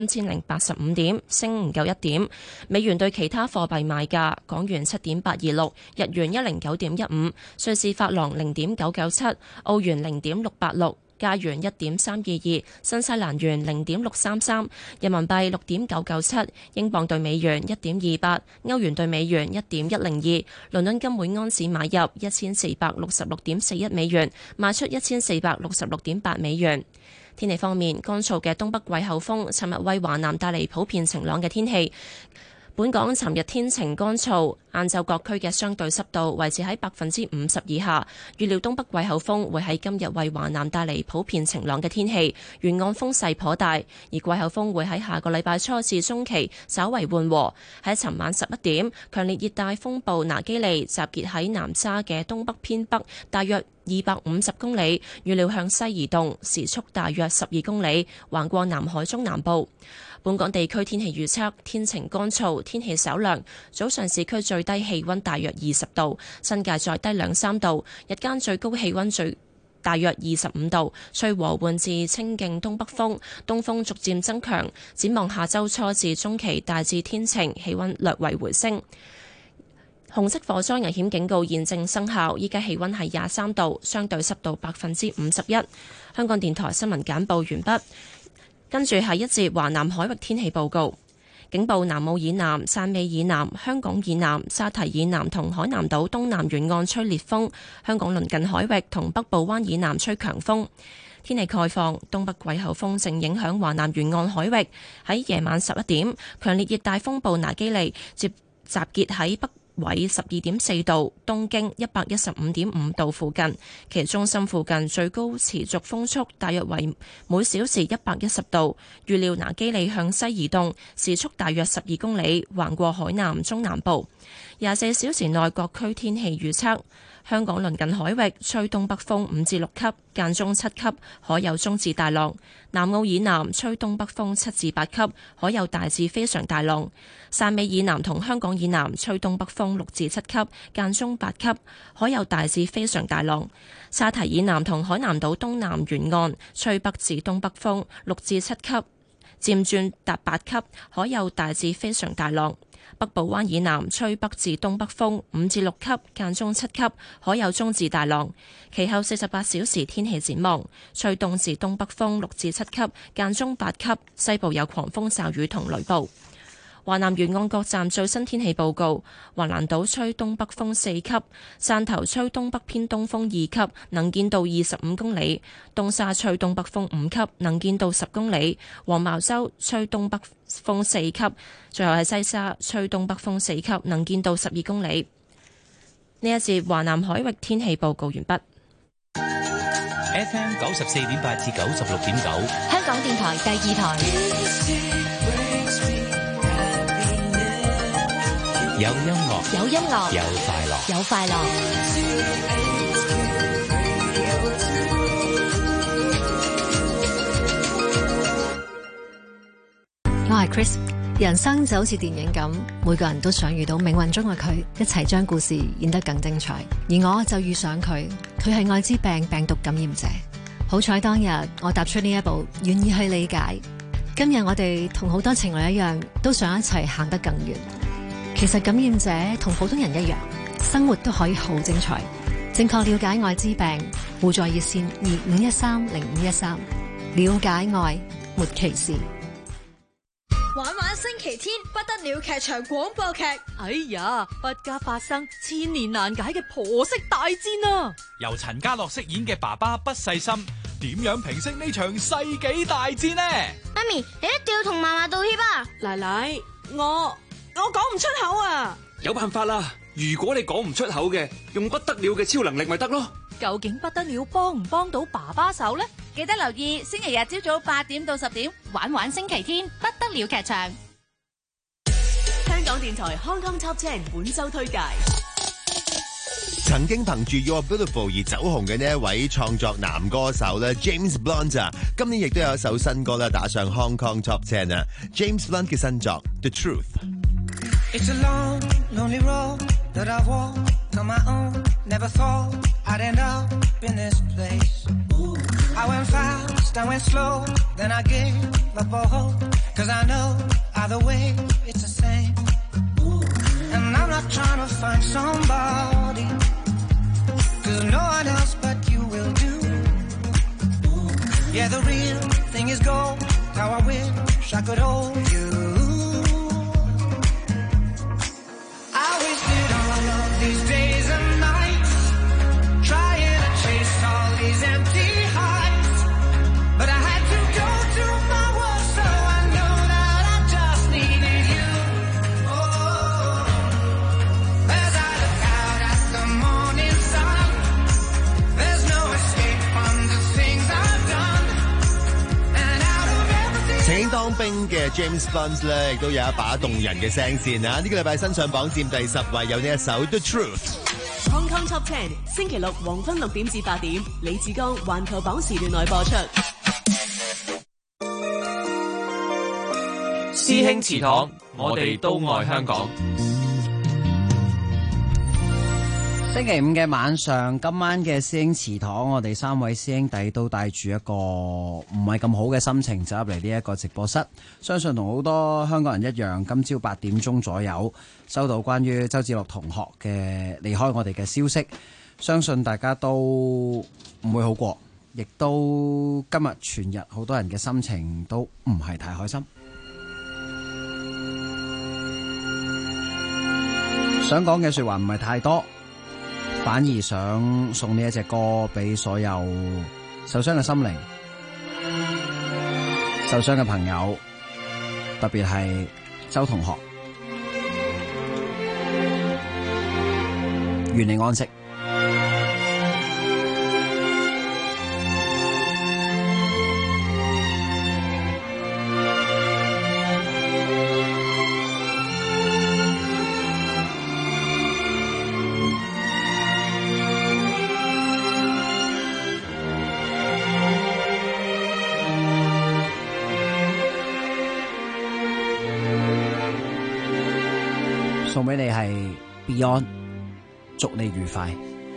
3085點，升唔夠1點。美元對其他貨幣賣價：港元7.826，日元109.15，瑞士法郎0.997，澳元0.686。加元1.322，新西蘭元0.633，人民幣6.997，英鎊對美元1.28，歐元對美元1.102，倫敦金每安士買入1466.41美元，賣出1466.8美元。天氣方面，乾燥嘅東北季候風尋日為華南帶嚟普遍晴朗嘅天氣。本港尋日天晴乾燥，晏晝各區嘅相對濕度維持喺50%以下。預料東北季候風會喺今日為華南帶嚟普遍晴朗嘅天氣，沿岸風勢頗大，而季候風會喺下個禮拜初至中期稍為緩和。喺尋晚11點，強烈熱帶風暴拿基利集結喺南沙嘅東北偏北，大約250公里，預料向西移動，時速大約12公里，橫過南海中南部。本港地區天氣預測：天晴乾燥，天氣稍涼，早上市區最低氣溫大約20度，新界再低2-3度，日間最高氣溫大約25度，吹和緩至清勁東北風，東風逐漸增強。展望下周初至中期大致天晴，氣溫略為回升。紅色火災危險警告現正生效，依家氣溫係23度，相對濕度51%。香港電台新聞簡報完畢。跟住係一節華南海域天氣報告，警報：南澳以南、汕尾以南、香港以南、沙堤以南同海南島東南沿岸吹烈風，香港鄰近海域同北部灣以南吹強風。天氣概況：東北季候風正影響華南沿岸海域，喺夜晚11點，強烈熱帶風暴拿基利集結喺北緯12.4度，東經115.5度附近，其中心附近最高持續風速大約為每小時110度。預料拿基利向西移動，時速大約12公里，橫過海南中南部。24小時內各區天氣預測：香港鄰近海域吹東北風5至6級，間中7級，海有中至大浪；南澳以南吹東北風7至8級，海有大至非常大浪；汕尾以南同香港以南吹東北風6至7級，間中8級，海有大至非常大浪；沙堤以南同海南島東南沿岸吹北至東北風6至7級，漸轉達8級，海有大至非常大浪。北部灣以南吹北至東北風5至6級，間中7級，海有中至大浪。其後48小時天氣展望：吹東至東北風6至7級，間中8級，西部有狂風驟雨同雷暴。華南沿岸各站最新天氣報告：橫瀾島吹東北風4級，汕頭吹東北偏東風2級，能見度25公里；東沙吹東北風5級，能見度10公里；黃茅洲吹東北風4級，最後係西沙吹東北風4級，能見度12公里。呢一節華南海域天氣報告完畢。 FM 94.8至96.9， 香港電台第2台。 有音樂， 有音樂， 有快樂， 有快樂。我係 Chris， 人生就好似電影咁，每個人都想遇到命運中嘅佢，一齊將故事演得更精彩。而我就遇上佢，佢係愛滋病病毒感染者。好彩當日我踏出呢一步，願意去理解。今日我哋同好多情侶一樣，都想一齊行得更遠。其實感染者同普通人一樣，生活都可以好精彩。正確了解愛滋病，互助熱線25130513，了解愛，沒歧視。 玩玩星期天不得了劇場廣播劇， 哎呀，不家發生千年難解嘅婆媳大戰啊！ 由陳家樂飾演嘅爸爸不細心，點樣平息呢場世紀大戰呢？ 媽咪，你一定要同嫲嫲道歉啊！ 奶奶，我講唔出口啊！ 有辦法啦！如果你講唔出口嘅，用不得了嘅超能力咪得咯。 究竟不得了幫唔幫到爸爸手呢？ 記得留意星期日朝早8點到10點，玩玩星期天不得了劇場。 香港電台 Hong Kong Top 10本周推介。 曾經憑住 You're Beautiful 而走紅嘅呢一位創作男歌手咧 James Blunt 啊，今年亦都有一首新歌咧打上 Hong Kong Top 10啊。James Blunt 嘅新作 The Truth。It's a long, lonely road that I walk on my own. Never thought I'd end up in this place. I went fast, I went slow, then I gave up all hope. Cause I know either way it's the same. And I'm not trying to find somebody, cause no one else but you will do. Yeah, the real thing is gold, how I wish I could hold you. I wasted all of these days and nights trying to chase all these empty heights, but I had to go to my worst, so I know that I just needed you. Oh, as I look out at the morning sun, there's no escape from the things I've done, and out of everything. 曾經當兵嘅 James Blunt 咧，亦都有一把動人嘅聲線啊！呢個禮拜新上榜佔第10位，有呢一首 The Truth。Hong Kong Top 10，星期六黃昏6點至8點，李志剛環球榜時段內播出。 師兄祠堂，我哋都愛香港。 星期5嘅晚上，今晚嘅師兄祠堂，我哋3位師兄弟都帶住一個唔係咁好嘅心情走入嚟呢一個直播室。相信同好多香港人一樣，今朝8點鐘左右收到關於周梓樂同學嘅離開我哋嘅消息，相信大家都唔會好過，亦都今日全日好多人嘅心情都唔係太開心。想講嘅說話唔係太多，反而想送呢一隻歌俾所有受傷嘅心靈、受傷嘅朋友，特別係周同學，願你安息。送俾你係 Beyond， 祝你愉快。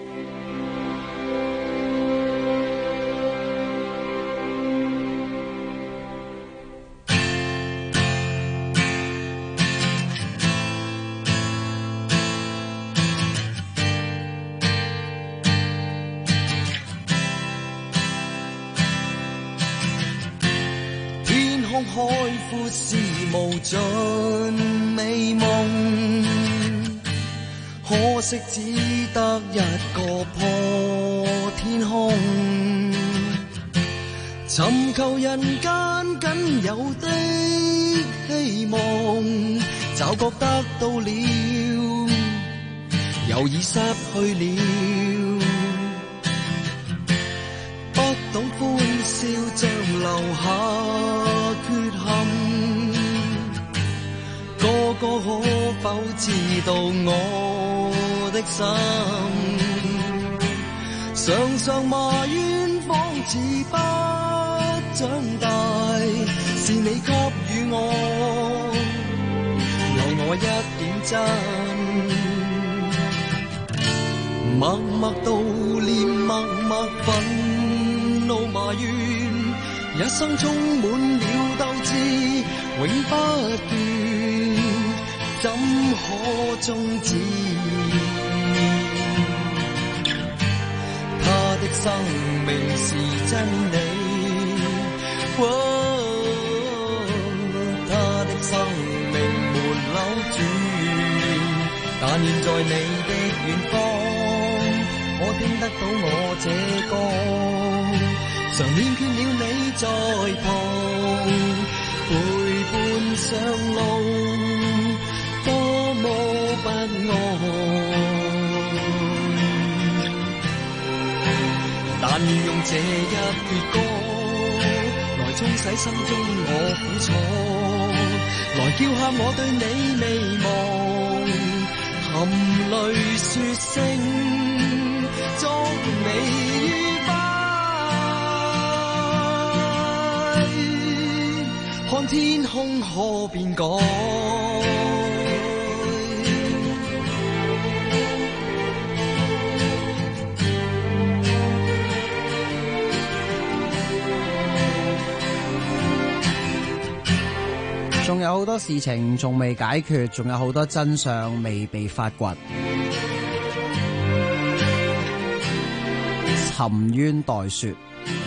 天空海闊是無盡美夢，可惜只得一個破天空，尋求人間僅有的希望，就覺得到了，又已失去了，不懂歡笑像留下缺陷，個個可否知道我的心？常常埋怨方似不長大，是你給予我，留我一點真。默默悼念，默默憤怒埋怨，一生充滿了鬥志，永不斷，怎可終止？他的生命是真理，他的生命沒扭轉，但願在你的遠方，我聽得到我這歌，常念倦了你在旁，陪伴上路，多麼不安。但願用這一闕歌，來沖洗心中我苦楚，來叫下我對你未忘，含淚說聲祝你愉快，看天空可變改。 仲有好多事情仲未解決，仲有好多真相未被發掘。沉冤待雪，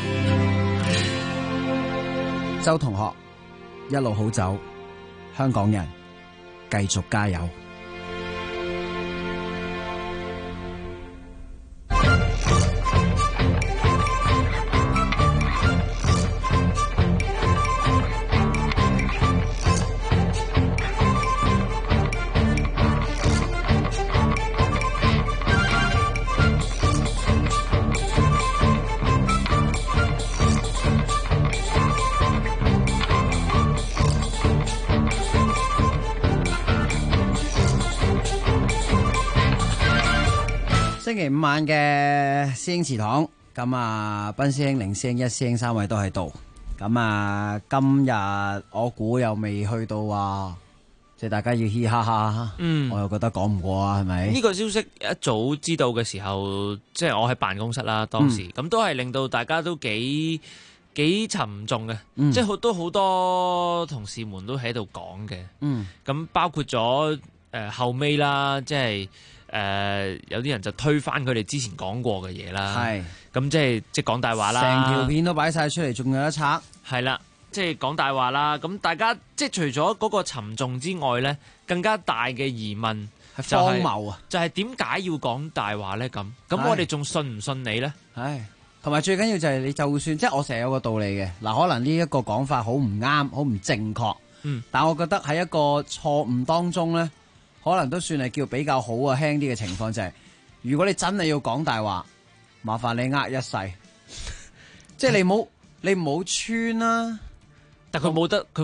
周同學一路好走，香港人繼續加油。星期五晚嘅師兄祠堂，咁啊，賓師兄、凌師兄、一師兄三位都喺度。咁啊，今日我估又未去到話，即係大家要嘻哈哈。我又覺得講唔過啊，係咪？ 呢個消息一早知道嘅時候，即係我喺辦公室啦，當時咁都係令到大家都幾沉重嘅，即係都好多同事們都喺度講嘅。咁包括咗後尾啦，即係。有啲人就推翻佢哋之前講過嘅嘢啦，係咁即係講大話啦， 成條片都擺晒出嚟，仲有得拆， 係啦，即係講大話啦。咁大家即係除咗嗰個沉重之外咧，更加大嘅疑問係荒謬啊！就係點解要講大話咧？咁我哋仲信唔信你咧？ 係同埋最緊要就係你就算即係我成日有個道理嘅嗱，可能呢一個講法好唔啱，好唔正確，但我覺得喺一個錯誤當中咧。可能都算係叫比較好啊，輕啲嘅情況就係，如果你真係要講大話，麻煩你呃一世，即係你唔好穿啦。 但佢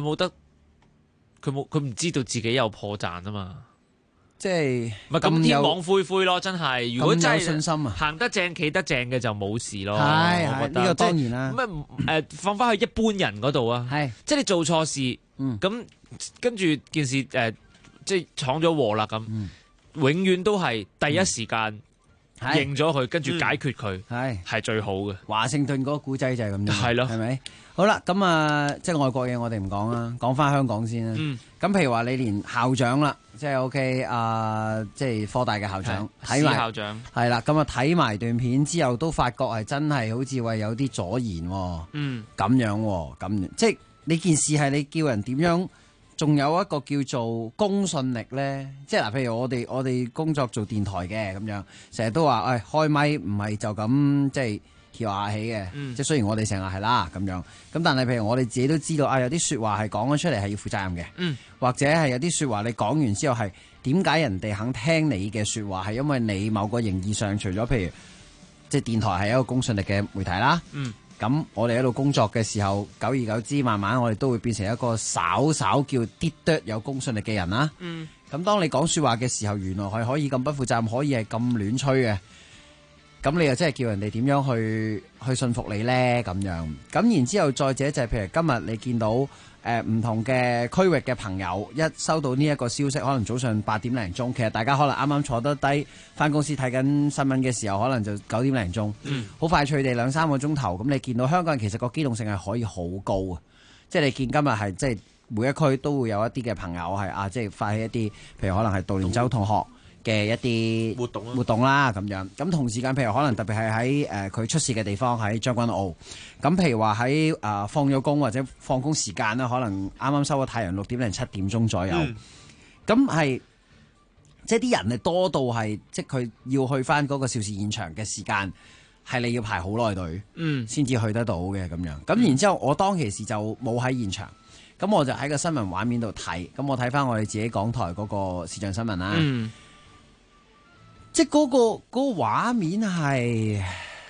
唔知道自己有破綻啊嘛， 即係咪咁天網恢恢咯？真係，如果真係信心啊， 行得正企得正嘅就冇事咯。 係我覺得呢個當然啦。 咩放翻去一般人嗰度啊？係即係你做錯事，咁跟住件事即係闖咗禍啦咁，永遠都係第一時間認咗佢，跟住解決佢，係最好嘅。 華盛頓嗰個古仔就係咁樣， 係咯， 係咪？好啦，咁啊，即係外國嘢我哋唔講啦，講翻香港先啦。咁譬如話你連校長啦，即係 OK 即係科大嘅校長，睇埋校長係啦，咁啊睇埋段片之後，都發覺係真係好似話有啲阻延，咁樣咁，即係呢件事係你叫人點樣？仲有一個叫做公信力咧，即係嗱，譬如我哋工作做電台嘅咁樣，成日都話，開咪唔係就咁即係翹下起嘅，即係雖然我哋成日係啦咁樣，咁但係譬如我哋自己都知道，有啲説話係講咗出嚟係要負責任嘅，或者係有啲説話你講完之後係點解人哋肯聽你嘅説話，係因為你某個形義上，除咗譬如即係電台係一個公信力嘅媒體啦。咁我哋喺度工作嘅時候，久而久之，慢慢我哋都會變成一個稍稍叫啲多有公信力嘅人啦。咁當你講說話嘅時候，原來係可以咁不負責任，可以係咁亂吹嘅。咁你又真係叫人哋點樣去信服你呢？咁樣。咁然之後再者就係譬如今日你見到唔同嘅區域嘅朋友一收到呢一個消息，可能早上8點零鐘，其實大家可能啱啱坐得低返公司睇緊新聞嘅時候，可能就9點零鐘，好快脆地2-3個鐘頭。咁你見到香港人其實個機動性係可以好高啊！即係你見今日係即係每一區都會有一啲嘅朋友係即係發起一啲，譬如可能係杜連洲同學嘅一啲活動啦咁樣。咁同時間譬如可能特別係喺佢出事嘅地方喺將軍澳。咁譬如話喺放咗工或者放工時間啦，可能啱啱收咗太陽6點零7點鐘左右。咁係即係啲人係多到係即係佢要去翻嗰個肇事現場嘅時間係你要排好耐隊，先至去得到嘅咁樣。咁然之後我當其時就冇喺現場，咁我就喺個新聞畫面度睇。咁我睇翻我哋自己港台嗰個視像新聞啦。即係嗰個畫面係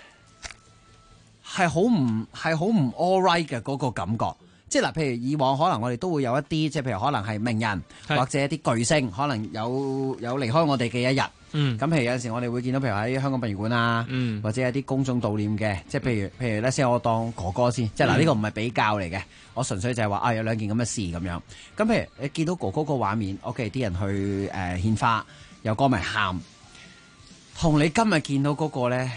好唔 all right 嘅嗰個感覺。即係嗱，譬如以往可能我哋都會有一啲，即係譬如可能係名人或者一啲巨星，可能有離開我哋嘅一日。咁譬如有陣時我哋會見到，譬如喺香港殯儀館啊，或者有啲公眾悼念嘅，即係譬如咧先我當哥哥先，即係嗱呢個唔係比較嚟嘅，我純粹就係話有兩件咁嘅事咁樣。咁譬如你見到哥哥個畫面，OK， 啲人去獻花，有歌迷喊。同你今日見到嗰個咧，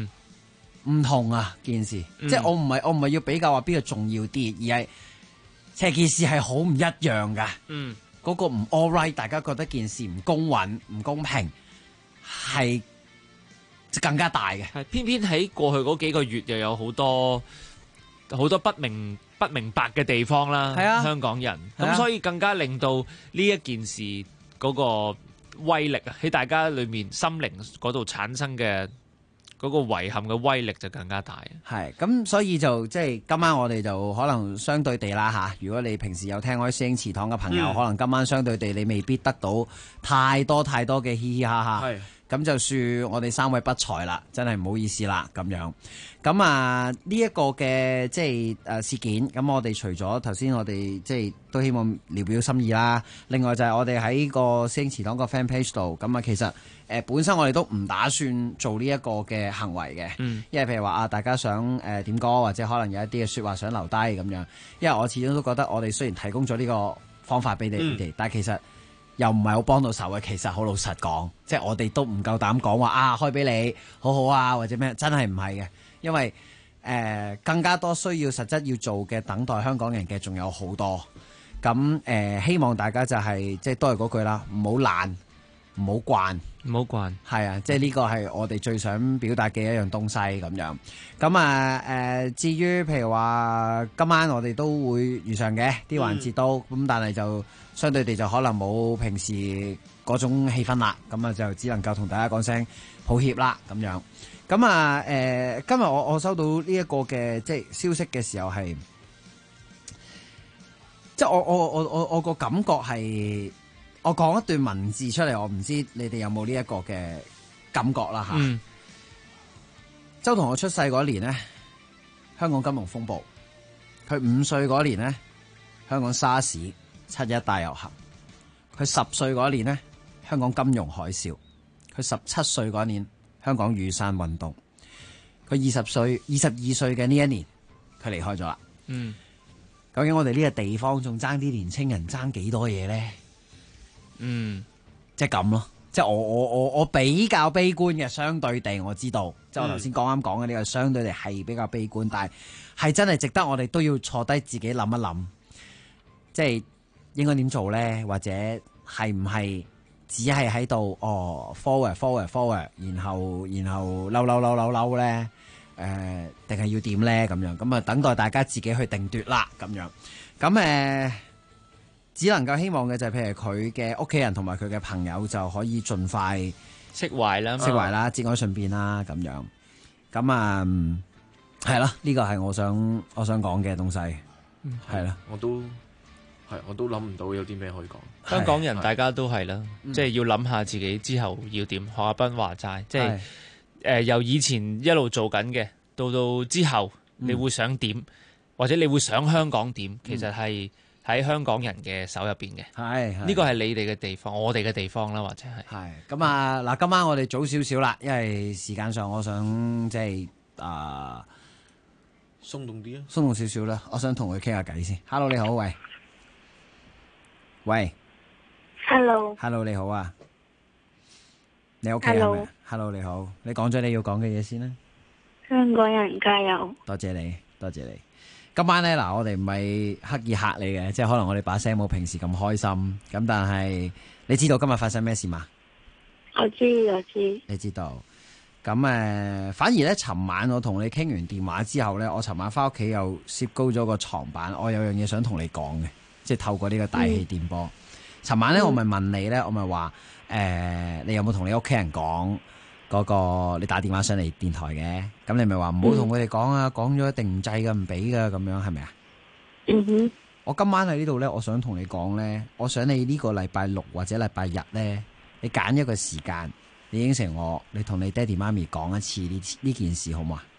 唔同啊件事，即係我唔係要比較話邊個重要啲，而係成件事係好唔一樣噶。 嗯， 嗰個唔 all right， 大家覺得件事唔公允、唔公平，係更加大嘅。 係偏偏喺過去嗰幾個月又有好多不明白嘅地方啦。 係啊， 香港人咁， 係啊， 所以更加令到呢一件事嗰個威力啊，喺大家裏面心靈嗰度產生嘅嗰個遺憾嘅威力就更加大。 係咁，所以就即係今晚我哋就可能相對地啦嚇。如果你平時有聽開師兄祠堂嘅朋友，可能今晚相對地你未必得到太多嘅嘻嘻哈哈。 係咁就算我哋三位不才啦，真係唔好意思啦咁樣。咁啊呢一個嘅即係事件，咁我哋除咗頭先我哋即係都希望聊表心意啦，另外就係我哋喺個師兄祠堂個 fan page 度，咁啊其實本身我哋都唔打算做呢一個嘅行為嘅，因為譬如話啊大家想點歌或者可能有一啲嘅説話想留低咁樣，因為我始終都覺得我哋雖然提供咗呢個方法俾你哋，但係其實又唔係好幫到手嘅。其實好老實講，即係我哋都唔夠膽講話啊開俾你好好啊或者咩，真係唔係嘅。因為更加多需要實質要做嘅等待香港人嘅仲有好多。咁希望大家就係即係都係嗰句啦，唔好懶，唔好慣， 唔好慣。 係啊，即係呢個係我哋最想表達嘅一樣東西咁樣。咁啊至於譬如話今晚我哋都會遇上嘅啲環節都咁，但係就相對地就可能冇平時嗰種氣氛啦。咁啊就只能夠同大家講聲抱歉啦咁樣。咁啊今日我收到呢一個嘅即係消息嘅時候係，即係我個感覺係，我講一段文字出嚟，我唔知你哋有冇呢一個嘅感覺啦嚇。周同學出世嗰年呢，香港金融風暴；佢5歲嗰年呢，香港沙士、7·1大遊行；佢10歲嗰年呢，香港金融海嘯；佢17歲嗰年，香港雨傘運動。佢22歲嘅呢一年，佢離開咗啦。究竟我哋呢個地方仲爭啲年青人爭幾多嘢咧？即係咁咯。即係我比較悲觀嘅，相對地我知道，即係我頭先啱講嘅呢個相對地係比較悲觀，但係真係值得我哋都要坐低自己諗一諗，即係應該點做咧？或者係唔係只係喺度forward，然後嬲咧？定係要點咧？咁樣咁啊，等待大家自己去定奪啦。咁樣咁只能夠希望嘅就係譬如佢嘅屋企人同埋佢嘅朋友就可以盡快釋懷啦， 節哀順變啦。咁樣咁啊，係咯，呢個係我想講嘅東西，係啦。 我都諗唔到有啲咩可以講。 香港人大家都係啦，即係要諗下自己之後要點。學阿斌話齋，即係由以前一路做緊嘅，到之後你會想點，或者你會想香港點，其實係喺香港人嘅手入邊嘅。呢個係你哋嘅地方，我哋嘅地方啦，或者係咁啊！嗱，今晚我哋早少少啦，因為時間上我想即係鬆動啲啊， 鬆動少少啦。我想同佢傾下偈先。Hello， 你好，喂 ，Hello， 你好啊，你 OK 係咪 ？Hello， 你好，你講咗你要講嘅嘢先啦。 香港人加油！ 多謝你。今晚咧嗱，我哋唔係刻意嚇你嘅，即係可能我哋把聲冇平時咁開心，咁但係你知道今日發生咩事嘛？ 我知。 你知道？咁反而咧，尋晚我同你傾完電話之後咧，我尋晚翻屋企又攝高咗個床板，我有樣嘢想同你講嘅，即係透過呢個大氣電波。尋晚咧，我咪問你咧，我咪話你有冇同你屋企人講嗰個你打電話上嚟電台嘅？咁你咪話唔好同佢哋講啊，講咗一定唔制㗎，唔俾㗎，咁樣係咪啊？我今晚喺呢度咧，我想同你講咧，我想你呢個禮拜六或者禮拜日咧，你揀一個時間，你應承我，你同你爹哋媽咪講一次呢件事好唔好啊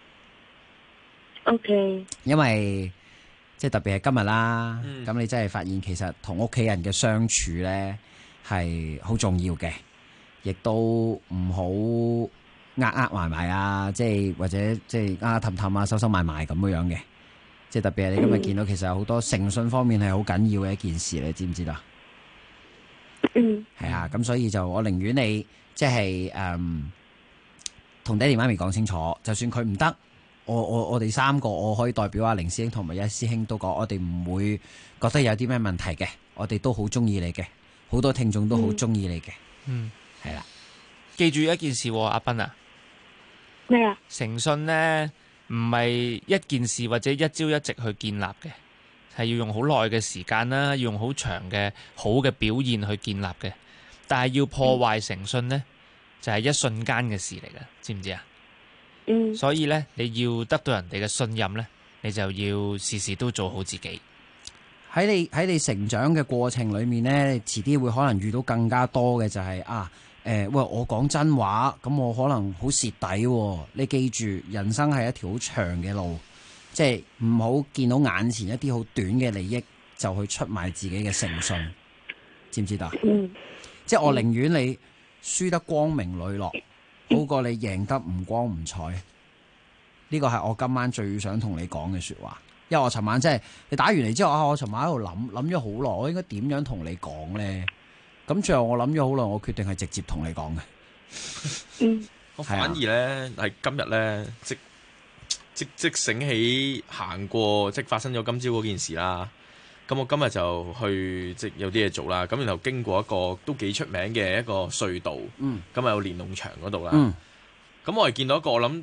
？OK。因為即係特別係今日啦，咁你真係發現其實同屋企人嘅相處咧係好重要嘅，亦都唔好埋埋啊，即係或者即係氹氹啊，收埋埋咁樣嘅。即係特別係你今日見到，其實有好多誠信方面係好緊要嘅一件事，你知唔知道？係啊，咁所以就我寧願你即係同爹哋媽咪講清楚，就算佢唔得， 我哋三個，我可以代表阿凌師兄同埋一師兄都講，我哋唔會覺得有啲咩問題嘅，我哋都好中意你嘅，好多聽眾都好中意你嘅。係啦， 記住一件事喎，阿斌啊， 咩啊？ 誠信呢，唔係一件事或者一朝一夕去建立嘅，係要用好耐嘅時間啦，要用好長嘅好嘅表現去建立嘅。但係要破壞誠信呢，就係一瞬間嘅事嚟嘅，知唔知啊？所以呢，你要得到人哋嘅信任呢，你就要時時都做好自己。 喺你成長嘅過程裏面呢，遲啲會可能遇到更加多嘅就係喂，我講真話，咁我可能好蝕底喎。你記住，人生係一條好長嘅路，即係唔好見到眼前一啲好短嘅利益就去出賣自己嘅誠信，知唔知道？即係我寧願你輸得光明磊落，好過你贏得唔光唔彩。呢個係我今晚最想同你講嘅說話。因為我尋晚即係你打完嚟之後我尋晚喺度諗咗好耐，我應該點樣同你講咧？咁最後我諗咗好耐，我決定係直接同你講嘅。 我反而咧係今日咧，即醒起行過，即發生咗今朝嗰件事啦。咁我今日就去即有啲嘢做啦。咁然後經過一個都幾出名嘅一個隧道，咁有連儂牆嗰度啦。咁我係見到一個我諗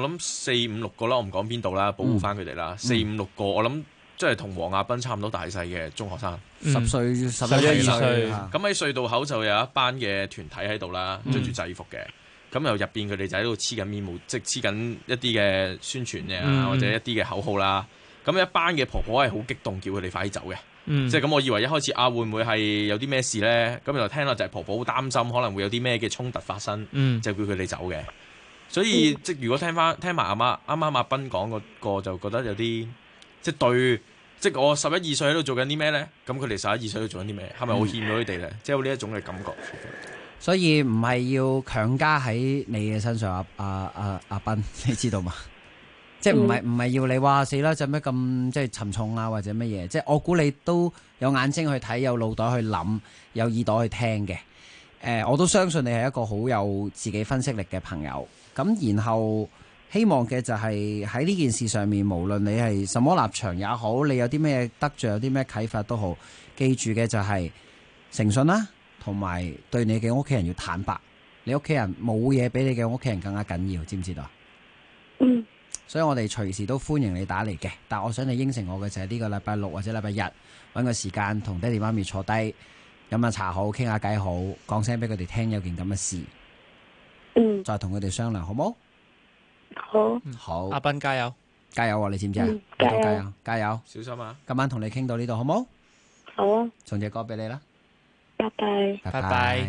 4、5、6個啦，我唔講邊度啦，保護翻佢哋啦。4、5、6個，我諗即係同黃亞斌差唔多大細嘅中學生 ，10歲、11、12歲。 咁喺隧道口就有一班嘅團體喺度啦，着住制服嘅。咁又入邊佢哋就喺度黐緊面膜，即係黐緊一啲嘅宣傳嘅或者一啲嘅口號啦。咁一班嘅婆婆係好激動，叫佢哋快啲走嘅。即係咁，我以為一開始會唔會係有啲咩事咧？咁又聽落就係婆婆好擔心，可能會有啲咩嘅衝突發生，就叫佢哋走嘅。所以即係如果聽埋阿媽啱啱阿斌講嗰個，就覺得有啲即係對，即係我11、12歲喺度做緊啲咩咧？咁佢哋11、12歲喺度做緊啲咩？係咪我欠咗佢哋咧？即係有呢一種嘅感覺。 所以唔係要強加喺你嘅身上，阿斌，你知道嘛？即係唔係要你話死啦，做咩咁即係沉重啊，或者乜嘢？即係我估你都有眼睛去睇，有腦袋去諗，有耳朵去聽嘅。我都相信你係一個好有自己分析力嘅朋友。咁然後希望嘅就係喺呢件事上面，無論你係什麼立場也好，你有啲咩得着，有啲咩啟發都好，記住嘅就係誠信啦，同埋對你嘅屋企人要坦白。你屋企人冇嘢比你嘅屋企人更加緊要，知唔知道？所以我哋隨時都歡迎你打嚟嘅，但我想你應承我嘅就係呢個禮拜六或者禮拜日搵個時間同爹哋媽咪坐低飲下茶好，傾下偈好，講聲俾佢哋聽有件咁嘅事。再同佢哋商量好冇？好， 阿斌加油， 加油啊！你知唔知啊？加油， 小心啊！ 今晚同你傾到呢度好冇？ 好啊， 送隻歌俾你啦， 拜拜， 拜拜。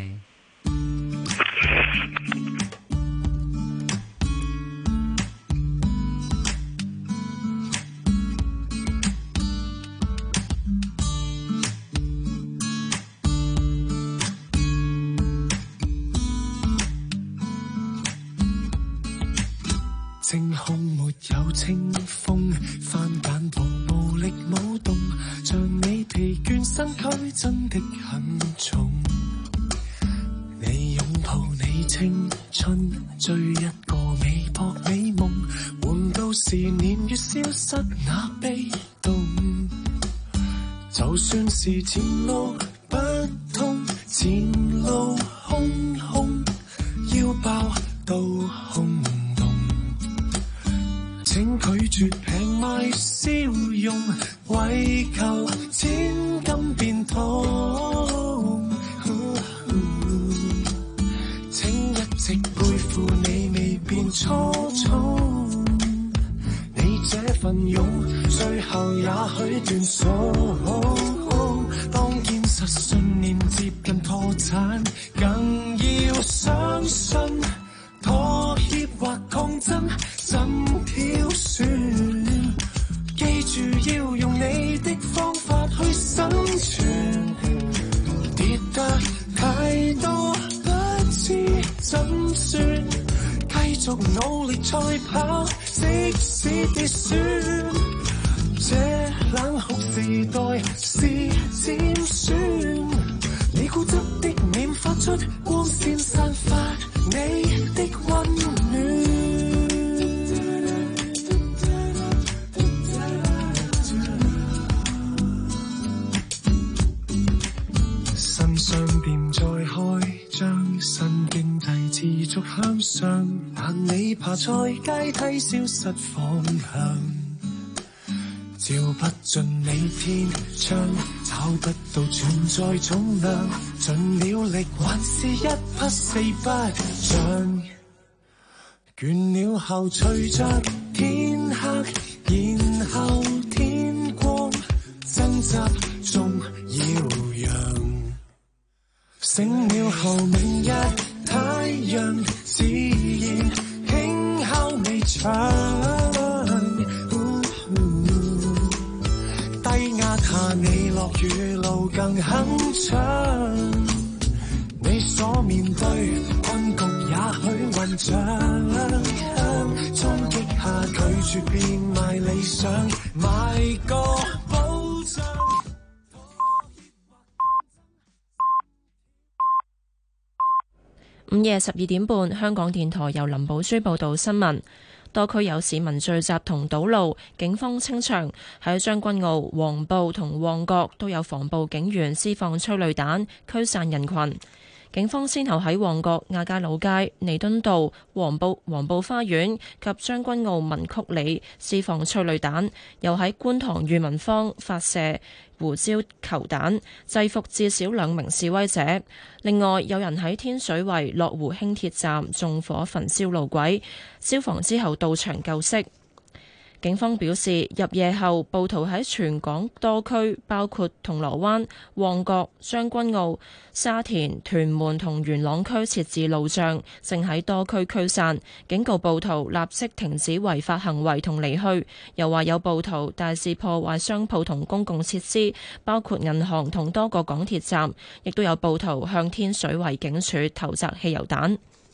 晴空沒有清風，翻版步無力舞動，像你疲倦身軀真的很重。你擁抱你青春，追一個微薄美夢，換到時年月消失那悲動。就算是前路不通，前路空空，腰包都空。請拒絕平賣笑容，為求千金變痛。請一直背負你未變初衷，你這份勇，最後也許斷送。當現實信念接近破產，更要相信妥協或抗爭。怎挑選？記住要用你的方法去生存。跌得太多，不知怎算。繼續努力賽跑，即使跌損。這冷酷時代是漸酸。你固執的臉發出光線，散發你的溫暖。 商店再開張，新經濟持續向上，但你爬在階梯消失方向，照不盡你天窗，找不到存在重量，盡了力還是一匹四不像，倦了後隨着天黑，然後天光，掙扎中搖揚，醒了後明日太陽自然輕敲你牆，低壓下你落雨路更鏗鏘，你所面對困局也許混帳，衝擊下拒絕變賣理想，買個保障。 午夜12點半，香港電台由林寶珠報道新聞。多區有市民聚集同堵路，警方清場。喺將軍澳、黃埔同旺角都有防暴警員施放催淚彈驅散人群。警方先後喺旺角亞皆老街、彌敦道、黃埔花園及將軍澳文曲里施放催淚彈，又喺觀塘裕民坊發射胡椒球彈，制服至少2名示威者。另外，有人喺天水圍樂湖輕鐵站縱火焚燒路軌，消防之後到場救熄。警方表示，入夜後暴徒喺全港多區，包括銅鑼灣、旺角、將軍澳、沙田、屯門同元朗區設置路障，正喺多區驅散，警告暴徒立即停止違法行為同離去。又話有暴徒大肆破壞商鋪同公共設施，包括銀行同多個港鐵站，亦都有暴徒向天水圍警署投擲汽油彈。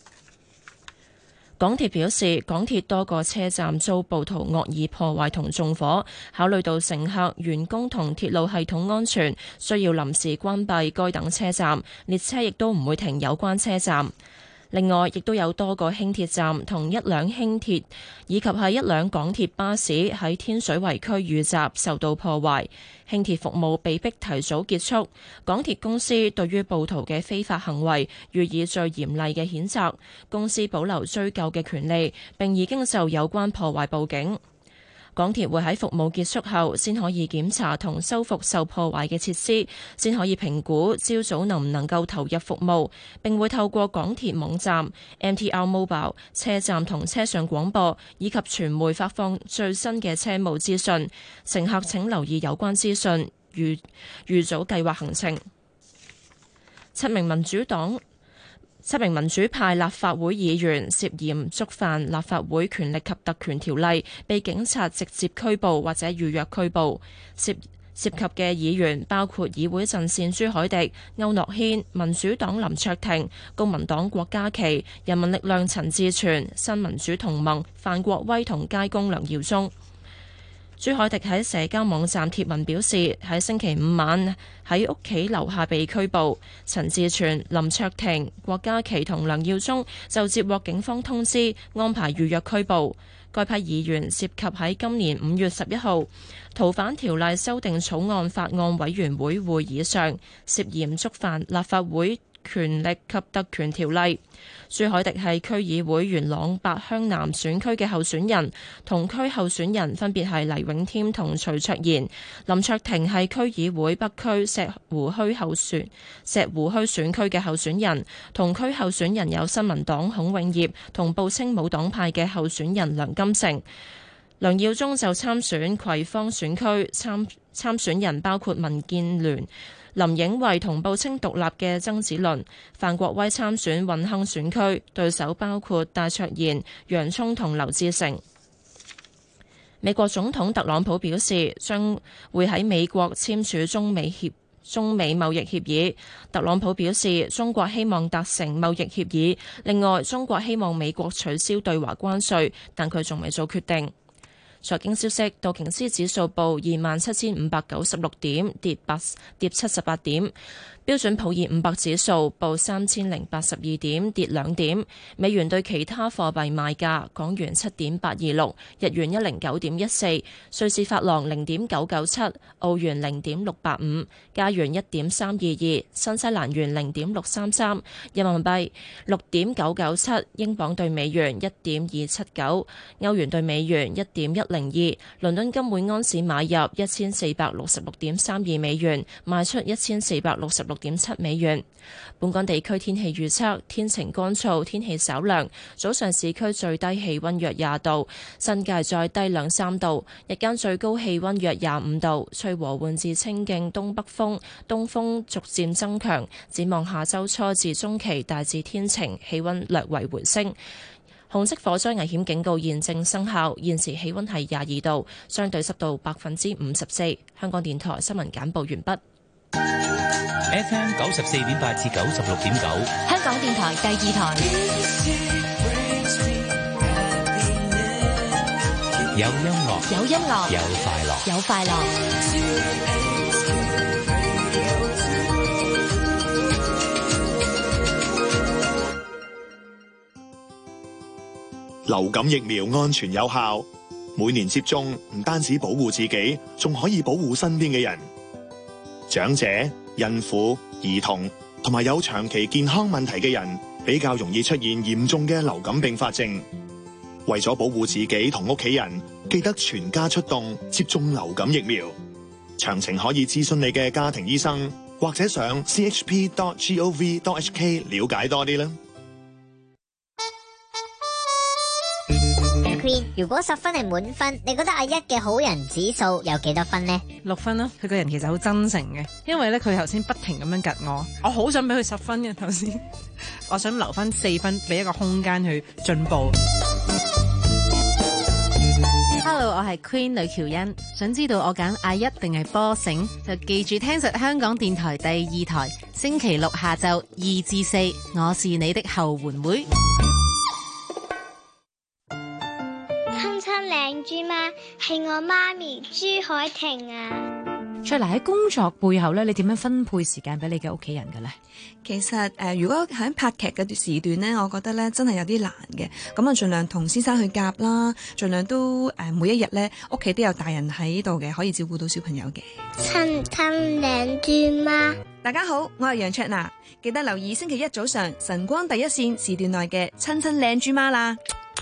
港鐵表示，港鐵多個車站遭暴徒惡意破壞同縱火，考慮到乘客、員工同鐵路系統安全，需要臨時關閉該等車站，列車亦都唔會停有關車站。另外，亦都有多個輕鐵站同1輛輕鐵以及係1輛港鐵巴士喺天水圍區遇襲受到破壞，輕鐵服務被迫提早結束。港鐵公司對於暴徒嘅非法行為予以最嚴厲嘅譴責，公司保留追究嘅權利，並已經就有關破壞報警。港鐵會喺服務結束後先可以檢查同修復受破壞嘅設施，先可以評估朝早能唔能夠投入服務，並會透過港鐵網站、MTR Mobile、車站同車上廣播以及傳媒發放最新嘅車務資訊。乘客請留意有關資訊，預早計劃行程。7名民主派立法會議員涉嫌觸犯立法會權力及特權條例，被警察直接拘捕或者預約拘捕。涉及嘅議員包括議會陣線朱凱廸、區諾軒、民主黨林卓廷、公民黨郭家麒、人民力量陳志全、新民主同盟范國威同街工梁耀忠。朱凱廸喺社交網站貼文表示，喺星期5晚喺屋企樓下被拘捕。陳志全、林卓廷、郭家麒同梁耀忠就接獲警方通知，安排預約拘捕。該批議員涉及喺今年5月11號逃犯條例修訂草案法案委員會會議上，涉嫌觸犯立法會權力及特權條例。朱凱廸係區議會元朗八鄉南選區嘅候選人，同區候選人分別係黎永添同徐卓賢。林卓廷係區議會北區石湖墟選區嘅候選人，同區候選人有新民黨孔永業同報稱冇黨派嘅候選人梁金成。梁耀忠就參選葵芳選區，參選人包括民建聯林影惠同報稱獨立嘅曾子倫。范國威參選運亨選區，對手包括戴卓賢、洋蔥同劉志成。美國總統特朗普表示，將會喺美國簽署中美貿易協議。特朗普表示，中國希望達成貿易協議，另外中國希望美國取消對華關稅，但佢仲未做決定。 財經消息，道瓊斯指數報27,596點，跌78點。標準普爾500指數報3082點，跌2點。美元對其他貨幣賣價：港元7.826，日元109.14，瑞士法郎0.997，澳元0.685，加元1.322，新西蘭元0.633，人民幣6.997，英鎊對美元1.279，歐元對美元1.102。倫敦金每安士買入1466.32美元，賣出1466.7美元。本港地區天氣預測：天晴乾燥，天氣稍涼，早上市區最低氣溫約20度，新界再低2-3度，日間最高氣溫約25度，吹和緩至清勁東北風，東風逐漸增強。展望下周初至中期大致天晴，氣溫略為回升。紅色火災危險警告現正生效，現時氣溫係22度，相對濕度54%。香港電台新聞簡報完畢。 FM 94.8至96.9， 香港電台第2台。 有音樂， 有音樂， 有快樂， 有快樂。 流感疫苗安全有效，每年接種唔單止保護自己，仲可以保護身邊嘅人。長者、孕婦、兒童同埋有長期健康問題嘅人，比較容易出現嚴重嘅流感併發症。為咗保護自己同屋企人，記得全家出動接種流感疫苗。詳情可以諮詢你嘅家庭醫生，或者上 chp.gov.hk 了解多啲啦。 如果10分係滿分，你覺得阿一嘅好人指數有幾多分呢 ？6分咯。佢個人其實好真誠嘅，因為咧佢頭先不停咁樣夾我好想俾佢10分嘅頭先，我想留翻4分俾一個空間去進步。Hello， 我係 Queen 呂喬欣，想知道我揀阿一定係波醒，就記住聽實香港電台第2台，星期六下晝2至4，我是你的後援會。 靚豬媽係我媽咪朱海婷啊。 卓娜，喺工作背後咧，你點樣分配時間俾你嘅屋企人嘅咧？ 其實如果喺拍劇嘅時段咧，我覺得咧真係有啲難嘅。咁啊，盡量同先生去夾啦，盡量都每一日咧屋企都有大人喺度嘅，可以照顧到小朋友嘅。 親親靚豬媽， 大家好，我係楊卓娜，記得留意星期一早上晨光第一線時段內嘅親親靚豬媽啦。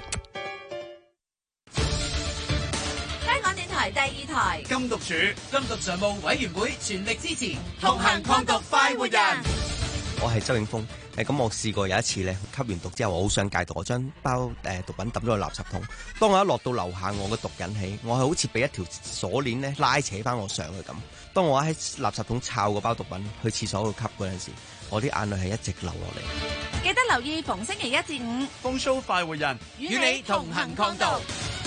第2台禁毒處禁毒常務委員會全力支持，同行抗毒快活人。 我係周永峰，咁我試過有一次咧，吸完毒之後，我好想戒毒，我將包毒品抌咗去垃圾桶。當我一落到樓下，我嘅毒癮起，我係好似俾一條鎖鏈咧拉扯翻我上去咁。當我喺垃圾桶摷嗰包毒品去廁所度吸嗰陣時，我啲眼淚係一直流落嚟。 記得留意逢星期1至5， 風騷快活人與你同行抗毒。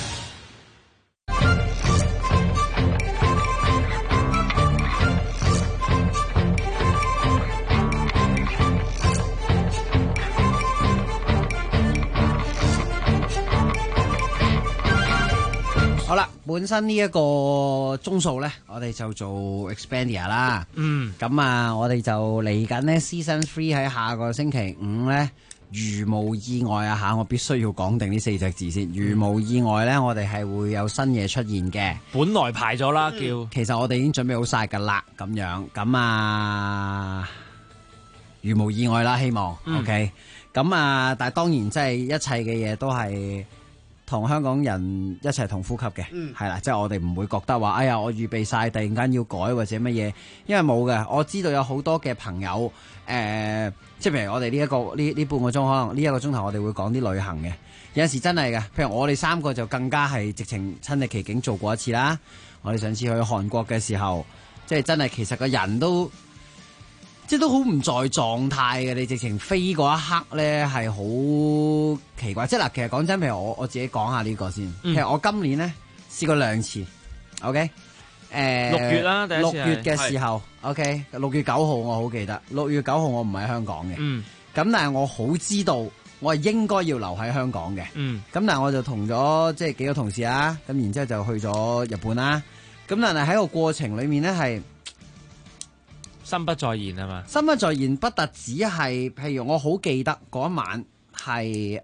好啦，本身呢一個鐘數呢，我哋就做 Expandia 啦。咁啊，我哋就嚟緊呢 Season 3喺下個星期5呢，如無意外啊吓，我必須要講定呢4隻字先。如無意外呢，我哋係會有新嘢出現嘅。 本來排咗啦，其實我哋已經準備好晒噶啦，咁樣。咁啊，如無意外啦，希望。OK。咁啊，但係當然即係一切嘅嘢都係同香港人一齊同呼吸嘅，係啦，即係我哋唔會覺得話，哎呀，我預備晒，突然間要改或者乜嘢，因為冇嘅。我知道有好多嘅朋友，即係譬如我哋呢半個鐘，可能呢1個鐘頭我哋會講啲旅行嘅，有陣時真係嘅。譬如我哋3個就更加係直情親歷其境做過一次啦。我哋上次去韓國嘅時候，即係真係其實個人都即係都好唔在狀態嘅，你直情飛嗰一刻咧係好奇怪。即係嗱，其實講真，譬如我自己講下呢個先。其實我今年咧試過2次 ，OK， 6月啦，第一次 6月嘅時候 ，OK， 6月9號我好記得，6月9號我唔喺香港嘅，咁但係我好知道我係應該要留喺香港嘅。咁但係我就同咗即係幾個同事啊，咁然之後就去咗日本啦。咁但係喺個過程裏面咧係心不在焉啊嘛， 心不在焉不特止係，譬如我好記得嗰一晚係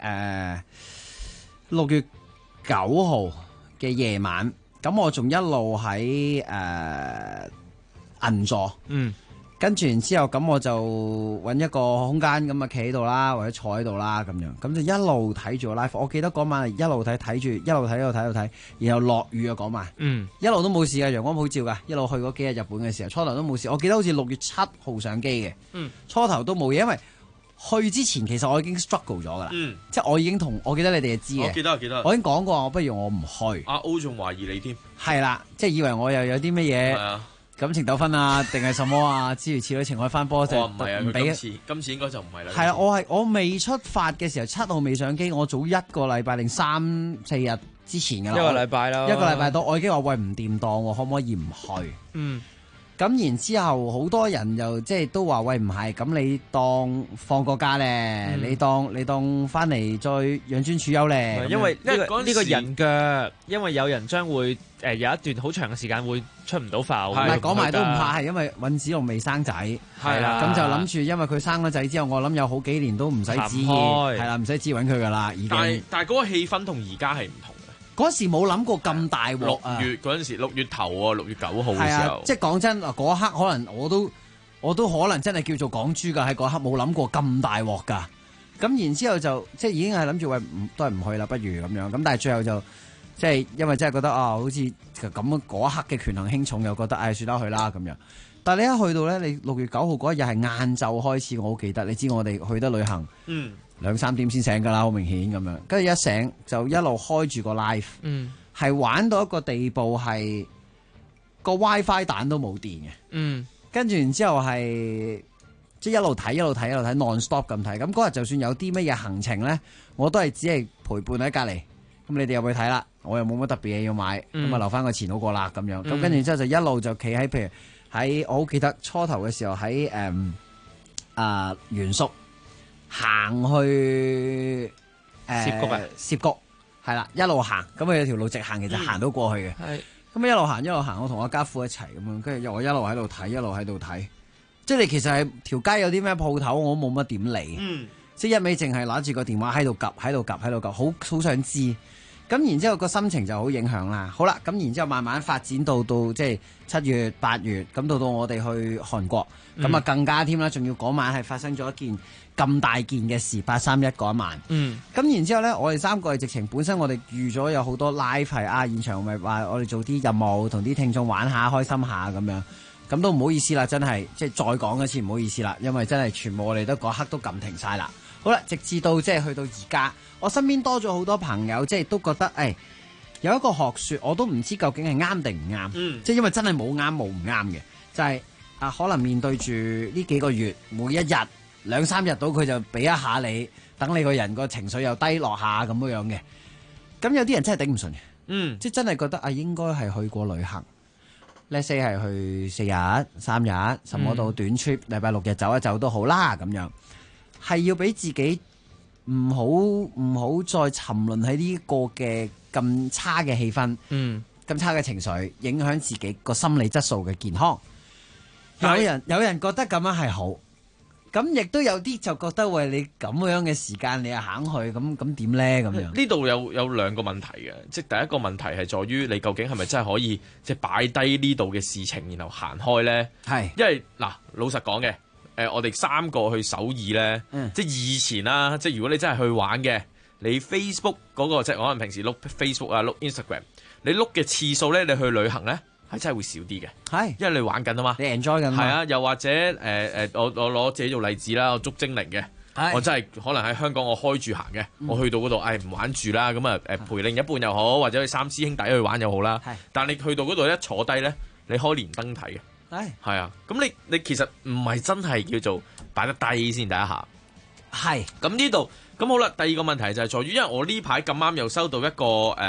6月9號嘅夜晚，咁我仲一路喺銀座，跟住然之後咁我就揾一個空間咁啊企喺度啦，或者坐喺度啦咁樣，咁就一路睇住個 live。我記得嗰晚係一路睇住，一路睇，然後落雨啊嗰晚，一路都冇事嘅，陽光普照噶，一路去嗰幾日日本嘅時候，初頭都冇事。我記得好似6月7號上機嘅，初頭都冇嘢，因為去之前其實我已經 struggle 咗噶啦，即係我已經我記得你哋係知嘅， 我記得， 我已經講過，不如我唔去。 阿 O 仲懷疑你添， 係啦，即係以為我又有啲乜嘢感情糾紛啊，定係什麼啊？諸如此類情愛翻波就唔係啊！ 唔俾。 今次應該就唔係啦。 係啊，我未出發嘅時候7號未上機，我早1個禮拜定3、4日之前㗎啦。 一個禮拜啦， 一個禮拜多，我已經話喂唔掂當，可唔可以唔去？咁然之後好多人又即係都話喂唔係，咁你當放個假咧，你當翻嚟再養尊處優咧。 因為呢個人腳，因為有人將會有一段好長嘅時間會出唔到埠。 唔係講埋都唔怕，係因為尹子龍未生仔， 係啦， 咁就諗住因為佢生咗仔之後，我諗有好幾年都唔使旨意，係啦，唔使旨揾佢噶啦，已經。 但係嗰個氣氛同而家係唔同。 嗰時冇諗過咁大鑊啊 ！6月嗰陣時，6月頭喎，6月9號嘅時候， 即係講真，嗰一刻可能我都可能真係叫做港豬㗎，喺嗰一刻冇諗過咁大鑊㗎。咁然之後就即係已經係諗住喂，都係唔去啦，不如咁樣。咁但係最後就即係因為真係覺得好似咁嗰一刻嘅權衡輕重，又覺得算啦去啦咁樣。但係你一去到咧，你6月9號嗰一日係晏晝開始，我好記得。你知我哋去得旅行。2、3點先醒㗎啦，好明顯咁樣。跟住一醒就一路開住個 live，係玩到一個地步係個 WiFi 蛋都冇電嘅。跟住然之後係即係一路睇 non stop 咁睇。咁嗰日就算有啲乜嘢行程咧，我都係只係陪伴喺隔離。咁你哋入去睇啦，我又冇乜特別嘢要買，咁啊留翻個錢好過啦咁樣。咁跟住之後就一路就企喺譬如喺我好記得初頭嘅時候喺原宿。行去涉谷係啦，一路行咁佢有條路直行，其實行到過去嘅。咁一路行，我同我家父一齊咁樣，跟住我一路喺度睇，即係你其實係條街有啲咩鋪頭，我都冇乜點理，即係一味淨係攞住個電話喺度夾，好想知。咁然之後個心情就好影響啦。好啦，咁然之後慢慢發展到即係7月、8月，咁到我哋去韓國，咁啊更加添啦，仲要嗰晚係發生咗一件咁大件嘅事，831嗰一晚。咁然之後咧，我哋3個係直情本身我哋預咗有好多 live 係現場咪話我哋做啲任務，同啲聽眾玩下開心下咁樣，咁都唔好意思啦，真係即係再講一次唔好意思啦，因為真係全部我哋都嗰刻都撳停晒啦。好啦，直至到即係去到而家，我身邊多咗好多朋友，即係都覺得有一個學說，我都唔知究竟係啱定唔啱，即係因為真係冇啱冇唔啱嘅，就係可能面對住呢幾個月，每一日2、3日到佢就俾一下你，等你個人個情緒又低落下咁樣嘅。咁有啲人真係頂唔順嘅，即係真係覺得應該係去過旅行，let's say 係去4日、3日，什麼到短 trip，禮拜6日走一走都好啦咁樣。係要俾自己唔好再沉淪喺呢個嘅咁差嘅氣氛，咁差嘅情緒，影響自己個心理質素嘅健康。有人覺得咁樣係好，咁亦都有啲就覺得喂，你咁樣嘅時間你又行去，咁點咧咁樣？呢度有2個問題嘅，即係第一個問題係在於你究竟係咪真係可以即係擺低呢度嘅事情，然後行開咧？係，因為老實講嘅。我哋3個去首爾咧，即係以前啦，即係如果你真係去玩嘅，你 Facebook 嗰個即係可能平時碌 Facebook 啊、碌 Instagram，你碌嘅次數咧，你去旅行咧係真係會少啲嘅，係，因為你玩緊啊嘛，你 enjoy 緊，係啊，又或者我攞自己做例子啦，我捉精靈嘅，我真係可能喺香港我開住行嘅，我去到嗰度唔玩住啦，咁啊陪另一半又好，或者去3師兄弟去玩又好啦，但係你去到嗰度一坐低咧，你開連燈睇嘅。係啊，咁你其實唔係真係叫做擺得低先第一下，係咁呢度咁好啦。第二個問題就係在於，因為我呢排咁啱又收到一個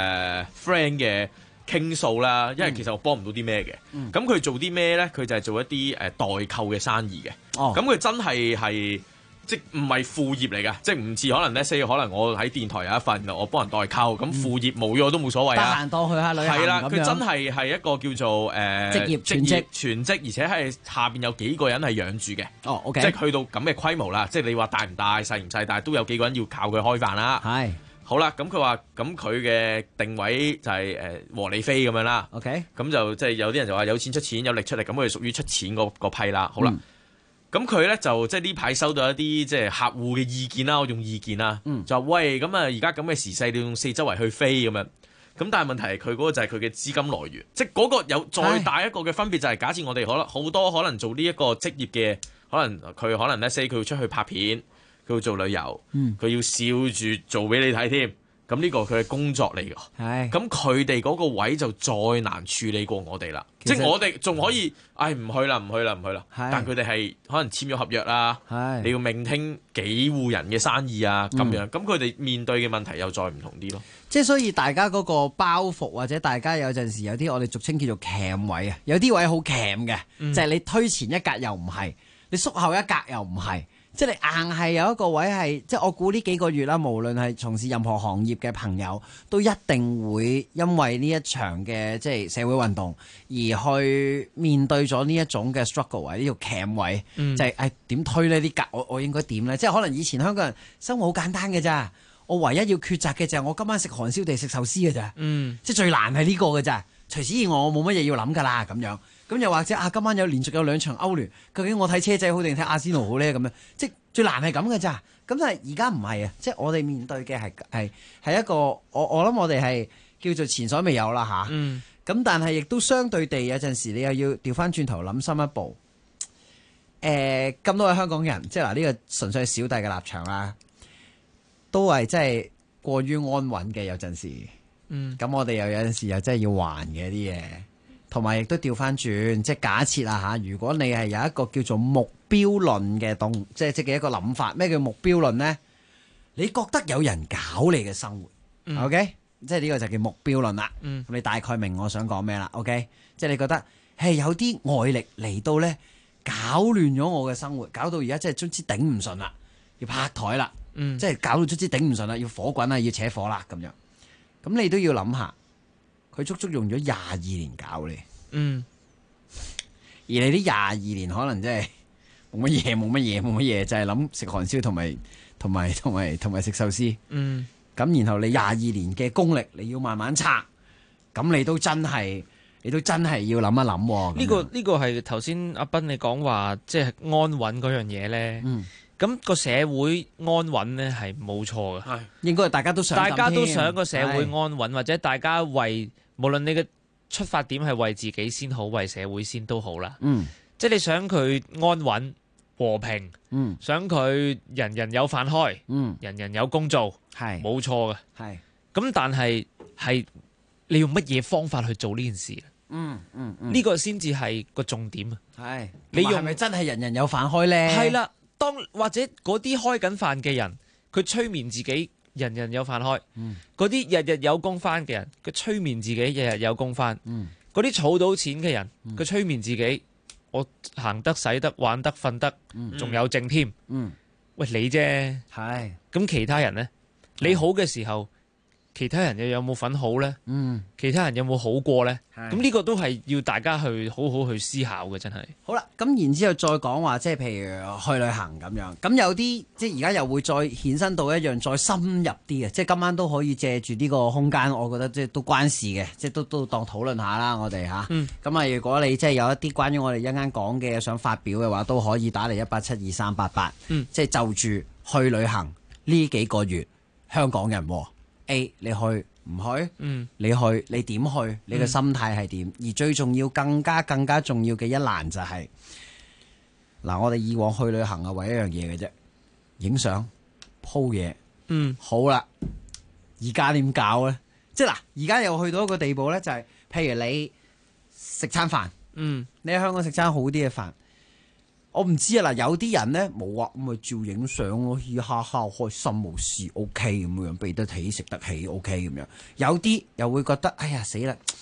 friend 嘅傾訴啦，因為其實我幫唔到啲咩嘅，咁佢做啲咩咧？佢就係做一啲代購嘅生意嘅，咁佢真係即唔係副業嚟㗎，即唔似可能咧 say 可能我喺電台有一份，我幫人代購，咁副業冇咗都冇所謂啊。 得閒當去下旅行係啦， 咁樣佢真係一個叫做職業全職， 而且係下邊有幾個人係養住嘅。 哦，OK， 即係去到咁嘅規模啦，即係你話大唔大、細唔細，但係都有幾個人要靠佢開飯啦。 係。 好啦，咁佢話咁佢嘅定位就係和理非咁樣啦。 OK， 咁就即係有啲人就話有錢出錢，有力出力，咁佢屬於出錢嗰批啦。好啦，咁佢咧就即係呢排收到一啲即係客戶嘅意見啦，我用意見啦，就話喂咁啊，而家咁嘅時勢，你用四周圍去飛咁樣。咁但係問題係佢嗰個就係佢嘅資金來源，即係嗰個有再大一個嘅分別就係假設我哋好多可能做呢一個職業嘅，可能佢可能咧 say 佢會出去拍片。佢要做旅遊，佢要笑住做俾你睇添，咁呢個佢嘅工作嚟㗎。咁佢哋嗰個位就再難處理過我哋啦。即係我哋仲可以，唔去啦。但佢哋係可能簽咗合約啦，你要命聽幾戶人嘅生意啊咁樣，咁佢哋面對嘅問題又再唔同啲咯。 即係所以大家嗰個包袱或者大家有陣時有啲我哋俗稱叫做鉗位啊，有啲位好鉗嘅，就係你推前一格又唔係，你縮後一格又唔係。即係你硬係有一個位係，即係我估呢幾個月啦，無論係從事任何行業嘅朋友，都一定會因為呢一場嘅即係社會運動而去面對咗呢一種嘅 struggle 位，呢條 cam 位，就係點推呢啲格，我應該點呢？即係可能以前香港人生活好簡單嘅咋，我唯一要抉擇嘅就係我今晚食韓燒定食壽司嘅咋，即係最難係呢個嘅咋，除此以外我冇乜嘢要諗㗎啦咁樣。咁又或者今晚連續有2場歐聯，究竟我睇車仔好定睇阿仙奴好咧？咁樣即係最難係咁嘅咋。咁但係而家唔係啊，即係我哋面對嘅係一個我諗我哋係叫做前所未有啦吓。咁但係亦都相對地有陣時你又要調翻轉頭諗深一步。咁多位香港人，即係嗱呢個純粹係小弟嘅立場啦，都係真係過於安穩嘅有陣時。咁我哋又有陣時又真係要還嘅啲嘢。同埋亦都調翻轉，即係假設啊嚇，如果你係有一個叫做目標論嘅即係嘅一個諗法，咩叫目標論呢？你覺得有人搞你嘅生活，OK？即係呢個就叫目標論啦。你大概明我想講咩啦 ？OK？即係你覺得係有啲外力嚟到呢，搞亂咗我嘅生活，搞到而家即係卒之頂唔順啦，要拍台啦，即係搞到卒之頂唔順啦，要火滾啦，要扯火啦咁樣。咁你都要諗下。佢足足用咗22年搞你，而你啲22年可能真係冇乜嘢，就係諗食韓燒同埋食壽司。咁然後你22年嘅功力，你要慢慢拆，咁你都真係要諗一諗。 呢個係頭先阿斌你講話，即係安穩嗰樣嘢咧。咁個社會安穩咧係冇錯嘅， 應該大家都想個社會安穩，或者大家無論你嘅出發點係為自己先好，為社會先都好啦。即係你想佢安穩和平，想佢人人有飯開，人人有工做，係冇錯嘅。咁但係你用乜嘢方法去做呢件事？呢個先至係個重點啊！ 你用係咪真係人人有飯開咧？ 係啦。或者嗰啲開緊飯嘅人，佢催眠自己人人有飯開；嗰啲日日有工返嘅人，佢催眠自己日日有工返；嗰啲儲到錢嘅人，佢催眠自己我行得、使得、玩得、瞓得，仲有剩添。喂，你啫，咁其他人呢？你好嘅時候，其他人又有冇份好呢？其他人有冇好過呢？咁呢個都係要大家去好好去思考嘅，真係。 好啦，咁然之後再講話，即係譬如去旅行咁樣，咁有啲即係而家又會再衍生到一樣再深入啲嘅，即係今晚都可以借住呢個空間，我覺得即係都關事嘅，即係都當討論下啦，我哋吓。咁啊，如果你即係有一啲關於我哋一陣講嘅想發表嘅話，都可以打嚟1872388。即係就住去旅行呢幾個月，香港人。A 你去唔去？你去你點去？你嘅心態係點？而最重要更加重要嘅一欄就係嗱，我哋以往去旅行啊，為一樣嘢嘅啫，影相鋪嘢。好啦，而家點搞咧？即係嗱，而家又去到一個地步咧，就係譬如你食餐飯，你喺香港食餐好啲嘅飯。我唔知啊，嗱，有啲人咧冇啊，咁咪照影相咯，嘻哈哈開心冇事 ，OK 咁樣，俾得起食得起 ，OK 咁樣。有啲又會覺得，哎呀死啦，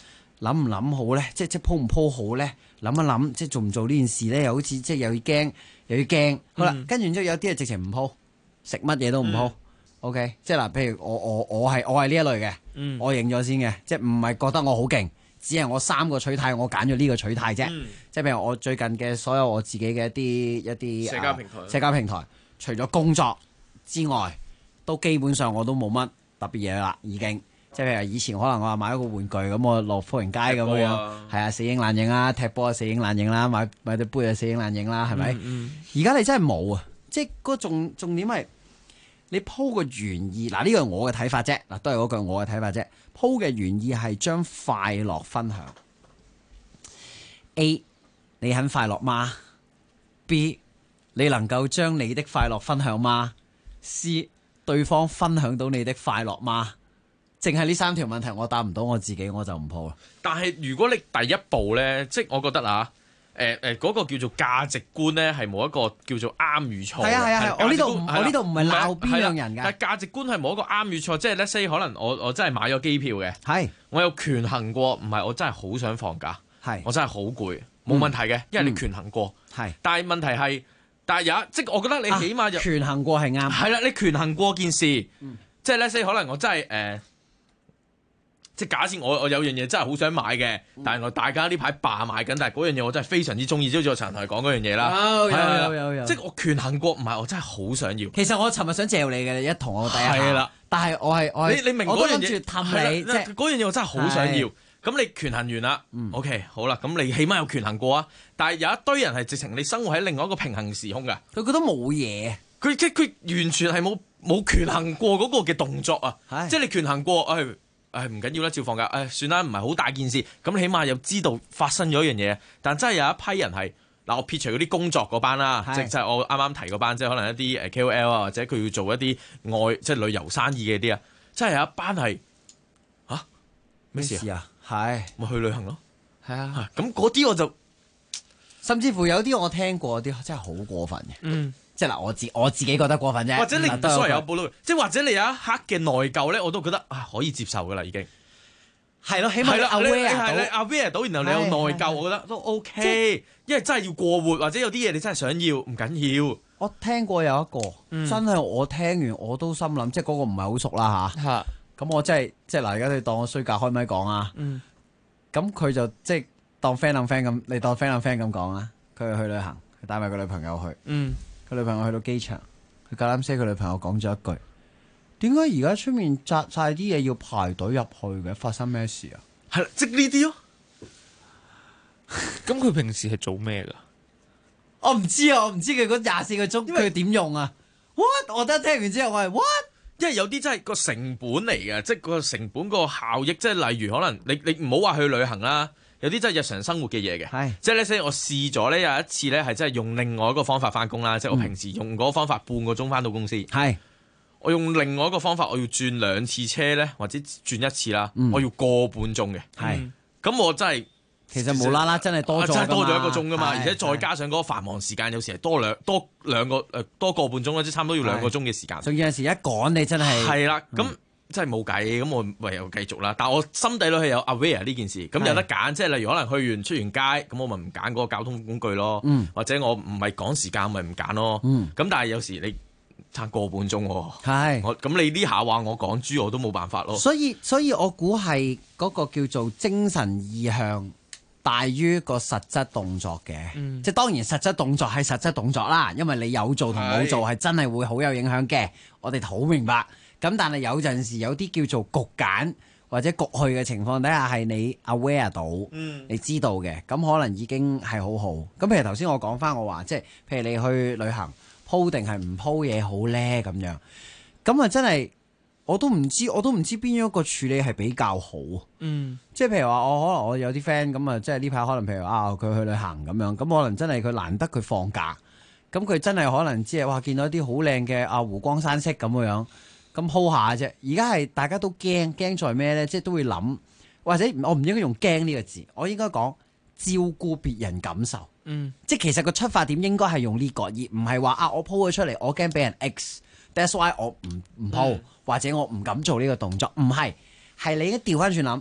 諗唔諗好咧？即係鋪唔鋪好咧？諗一諗，即係做唔做呢件事咧？又好似即係又要驚。好啦，跟住之後有啲係直情唔鋪，食乜嘢都唔鋪。OK， 即係嗱，譬如我係呢一類嘅，我認咗先嘅，即係唔係覺得我好勁，只係我3個取態，我揀咗呢個取態啫。即係譬如我最近嘅所有我自己嘅一啲社交平台，除咗工作之外，都基本上我都冇乜特別嘢啦，已經。即係譬如以前可能我話買一個玩具咁，我落福榮街咁樣，係啊，死影爛影啦，踢波啊死影爛影啦，買對杯啊死影爛影啦，係咪？而家你真係冇啊！即係個重點係你鋪個原意，嗱呢個係我嘅睇法啫，嗱都係嗰句我嘅睇法啫。鋪嘅原意係將快樂分享。A， 你很快樂嗎？ B， 你能夠將你的快樂分享嗎？ C， 對方分享到你的快樂嗎？淨係呢3條問題我答唔到我自己，我就唔鋪啦。 但係如果你第一步咧，即係我覺得啊，嗰個叫做價值觀咧，係冇一個叫做啱與錯。係啊，我呢度唔係鬧邊樣人㗎。但係價值觀係冇一個啱與錯，即係 let's say 可能我真係買咗機票嘅，係我有權衡過，唔係我真係好想放假，係我真係好攰，冇問題嘅，因為你權衡過。係，但係問題係，即係我覺得你起碼權衡過係啱。 係啦，你權衡過件事，即係 let's say 可能我真係即係假設我有樣嘢真係好想買嘅，但係大家呢排罷買緊，但係嗰樣嘢我真係非常之中意，即係好似我陳台講嗰樣嘢啦。有，即係我權衡過，唔係我真係好想要。 其實我尋日想嚼你嘅，一同我第一下。係啦，但係我你明嗰樣嘢氹你，即係嗰樣嘢我真係好想要。咁你權衡完啦，OK 好啦，咁你起碼有權衡過啊。但係有一堆人係直情你生活喺另外一個平衡時空㗎， 佢覺得冇嘢， 佢完全係冇權衡過嗰個嘅動作啊。即係你權衡過，唔緊要啦，照放假。算啦，唔係好大件事。咁起碼又知道發生咗一樣嘢。但真係有一批人係嗱，我撇除嗰啲工作嗰班啦，即係我啱啱提嗰班，即係可能一啲KOL 啊，或者佢要做一啲即係旅遊生意嘅啲啊，真係有一班係咩事啊？係咪去旅行咯？係啊。咁嗰啲我就甚至乎有啲我聽過啲真係好過分嘅。即係嗱，我自己覺得過分啫。 或者你所謂有報道，即係或者你有一刻嘅內疚咧，我都覺得可以接受噶啦，已經係咯，起碼你 aware 到，然後你有內疚，我覺得都 OK。因為真係要過活，或者有啲嘢你真係想要，唔緊要。 我聽過有一個真係我聽完我都心諗，即係嗰個唔係好熟啦吓。咁我真係即係嗱，而家你當我衰格開咪講啊。咁佢就即係當 friend 咁，你當 friend 咁講啊。佢去旅行，佢帶埋個女朋友去。佢女朋友去到機場，佢夠膽 say 佢女朋友講咗一句：點解而家出面紮晒啲嘢要排隊入去嘅？發生咩事啊？ 係即呢啲咯。 咁佢平時係做咩噶？ 我唔知啊，我唔知佢嗰24個鐘佢點用啊 ？What？ 我得聽完之後我係 what？ 因為有啲真係個成本嚟嘅，即係個成本個效益，即係例如可能你唔好話去旅行啦。有啲真係日常生活嘅嘢嘅，即係咧，我試咗咧有一次咧，係真係用另外一個方法翻工啦，即係我平時用嗰個方法半個鐘翻到公司，我用另外一個方法，我要轉2次車咧，或者轉1次啦，我要個半鐘嘅，咁我真係其實無啦啦真係多咗 1個鐘噶嘛，而且再加上嗰個繁忙時間，有時係多個半鐘啦，即係差唔多要2個鐘嘅時間。 仲有陣時一趕你真係係啦，咁。真係冇計，咁我唯有繼續啦。但我心底裏係有 aware 呢件事，咁有得揀，即係例如可能出完街，咁我咪唔揀嗰個交通工具咯，或者我唔係趕時間，咪唔揀咯。咁但係有時你差個半鐘喎，咁你呢下話我講豬我都冇辦法咯。 所以我估係嗰個叫做精神意向大於個實質動作嘅，即係當然實質動作係實質動作啦，因為你有做同冇做係真係會好有影響嘅，我哋好明白。咁但係有陣時有啲叫做局揀或者局去嘅情況底下係你 aware 到，你知道嘅，咁可能已經係好好。咁譬如頭先我講翻我話，即係譬如你去旅行鋪定係唔鋪嘢好咧咁樣，咁啊真係我都唔知邊一個處理係比較好。即係譬如話我可能我有啲 friend 咁啊，即係呢排可能譬如佢去旅行咁樣，咁可能真係佢難得佢放假，咁佢真係可能即係哇見到啲好靚嘅湖光山色咁樣。咁 hold 下啫，而家係大家都驚在咩呢？即係都會諗，或者我唔應該用驚呢個字，我應該講照顧別人感受。即係其實個出發點應該係用呢個，而唔係話我 po 咗出嚟，我驚俾人 X，that's why 我唔 po，或者我唔敢做呢個動作。唔係，係你應該調翻轉諗，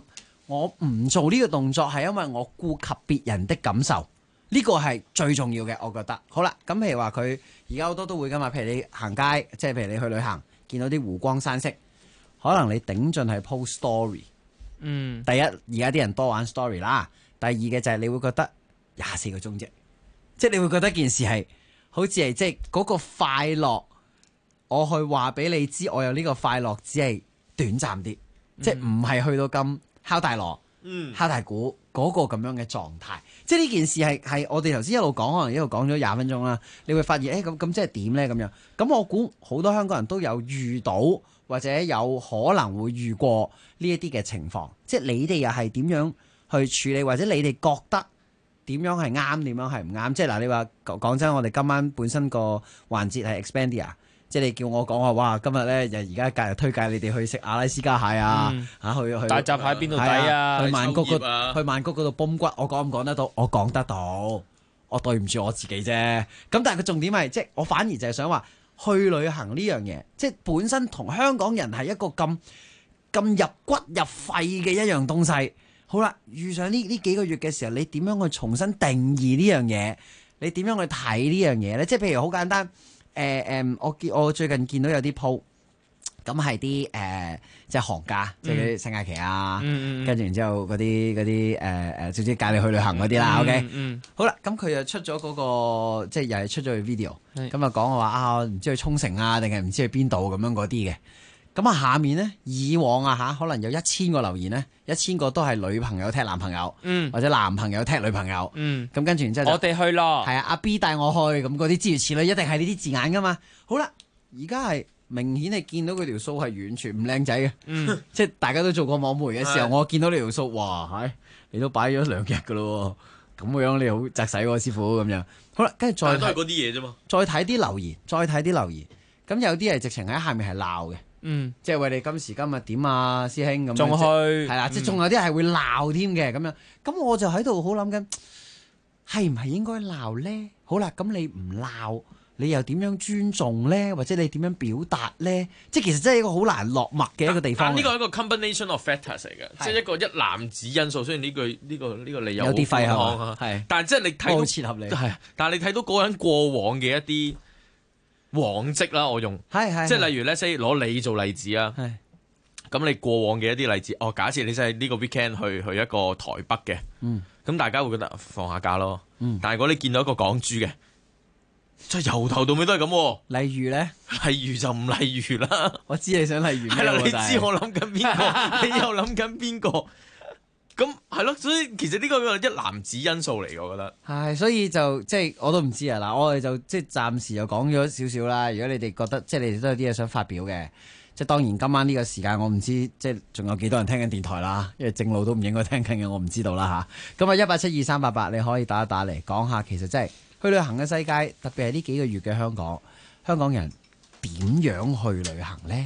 我唔做呢個動作係因為我顧及別人的感受，呢個係最重要嘅，我覺得。好啦，咁譬如話佢而家好多都會噶嘛，譬如你行街，即係譬如你去旅行，見到啲湖光山色，可能你頂盡係 post story。第一，而家啲人多玩 story 啦。第二嘅就係你會覺得24個鐘啫，即係你會覺得件事係好似係即係嗰個快樂，我去話俾你知，我有呢個快樂只係短暫啲，即係唔係去到咁敲大鑼、敲大鼓嗰個咁樣嘅狀態。即係呢件事係我哋頭先一路講，可能一路講咗20分鐘啦，你會發現咁即係點咧咁樣？咁我估好多香港人都有遇到或者有可能會遇過呢一啲嘅情況，即係你哋又係點樣去處理，或者你哋覺得點樣係啱，點樣係唔啱？即係嗱，你話講真，我哋今晚本身個環節係 Expandia， 即係你叫我講話，哇！今日咧而家隔日推介你哋去食阿拉斯加蟹啊，去大閘蟹邊度抵啊？ 去曼谷嗰度泵骨，我講唔講得到？我講得到，我對唔住我自己啫。咁但係個重點係，即係我反而就係想話去旅行呢樣嘢，即係本身同香港人係一個咁入骨入肺嘅一樣東西。好啦，遇上呢幾個月嘅時候，你點樣去重新定義呢樣嘢？你點樣去睇呢樣嘢咧？即係譬如好簡單，我最近見到有啲鋪，咁係啲即係行家，即係啲聖亞奇啊，跟住然之後嗰啲總之帶你去旅行嗰啲啦。OK，好啦，咁佢又出咗嗰個，即係又係出咗個 video，咁啊講我話唔知去沖繩啊，定係唔知去邊度咁樣嗰啲嘅。咁啊，下面咧，以往可能有1000個留言咧，1000個都係女朋友踢男朋友，或者男朋友踢女朋友，咁跟住然之後我哋去咯， 係啊，阿 B 帶我去，咁嗰啲諸如此類，一定係呢啲字眼噶嘛。好啦，而家係明顯係見到佢條數係完全唔靚仔嘅，即係大家都做過網媒嘅時候，我見到呢條數，哇，你都擺咗2日噶咯，咁樣你好窒使喎，師傅咁樣。好啦，跟住再都係嗰啲嘢啫嘛， 再睇啲留言，咁有啲係直情喺下面係鬧嘅。即係為你今時今日點啊，師兄咁，仲去係啦，即係仲有啲係會鬧添嘅咁樣。咁我就喺度好諗緊，係唔係應該鬧咧？好啦，咁你唔鬧，你又點樣尊重咧？或者你點樣表達咧？即係其實真係一個好難落墨嘅一個地方。 但呢個係一個 combination of factors 嚟嘅，即係一個一籃子因素。雖然呢個理由有啲廢話， 係，但係即係你睇到切合理， 係，但係你睇到嗰個人過往嘅一啲往績啦，我用係即係例如咧，攞你做例子啊。咁你過往嘅一啲例子，假設你真係呢個 weekend 去一個台北嘅，咁大家會覺得放下假咯。但係如果你見到一個港豬嘅，即係由頭到尾都係咁。 例如咧， 例如就唔例如啦。 我知你想例如咩？ 係啦，你知我諗緊邊個，你又諗緊邊個？咁係咯，所以其實呢個係一籃子因素嚟嘅，我覺得係，所以就即係我都唔知啊。嗱，我哋就即係暫時又講咗少少啦。如果你哋覺得即係你哋都有啲嘢想發表嘅，即係當然今晚呢個時間我唔知即係仲有幾多人聽緊電台啦，因為正路都唔應該聽緊嘅，我唔知道啦吓。咁啊1872388你可以打一打嚟講下，其實真係去旅行嘅世界，特別係呢幾個月嘅香港人點樣去旅行呢？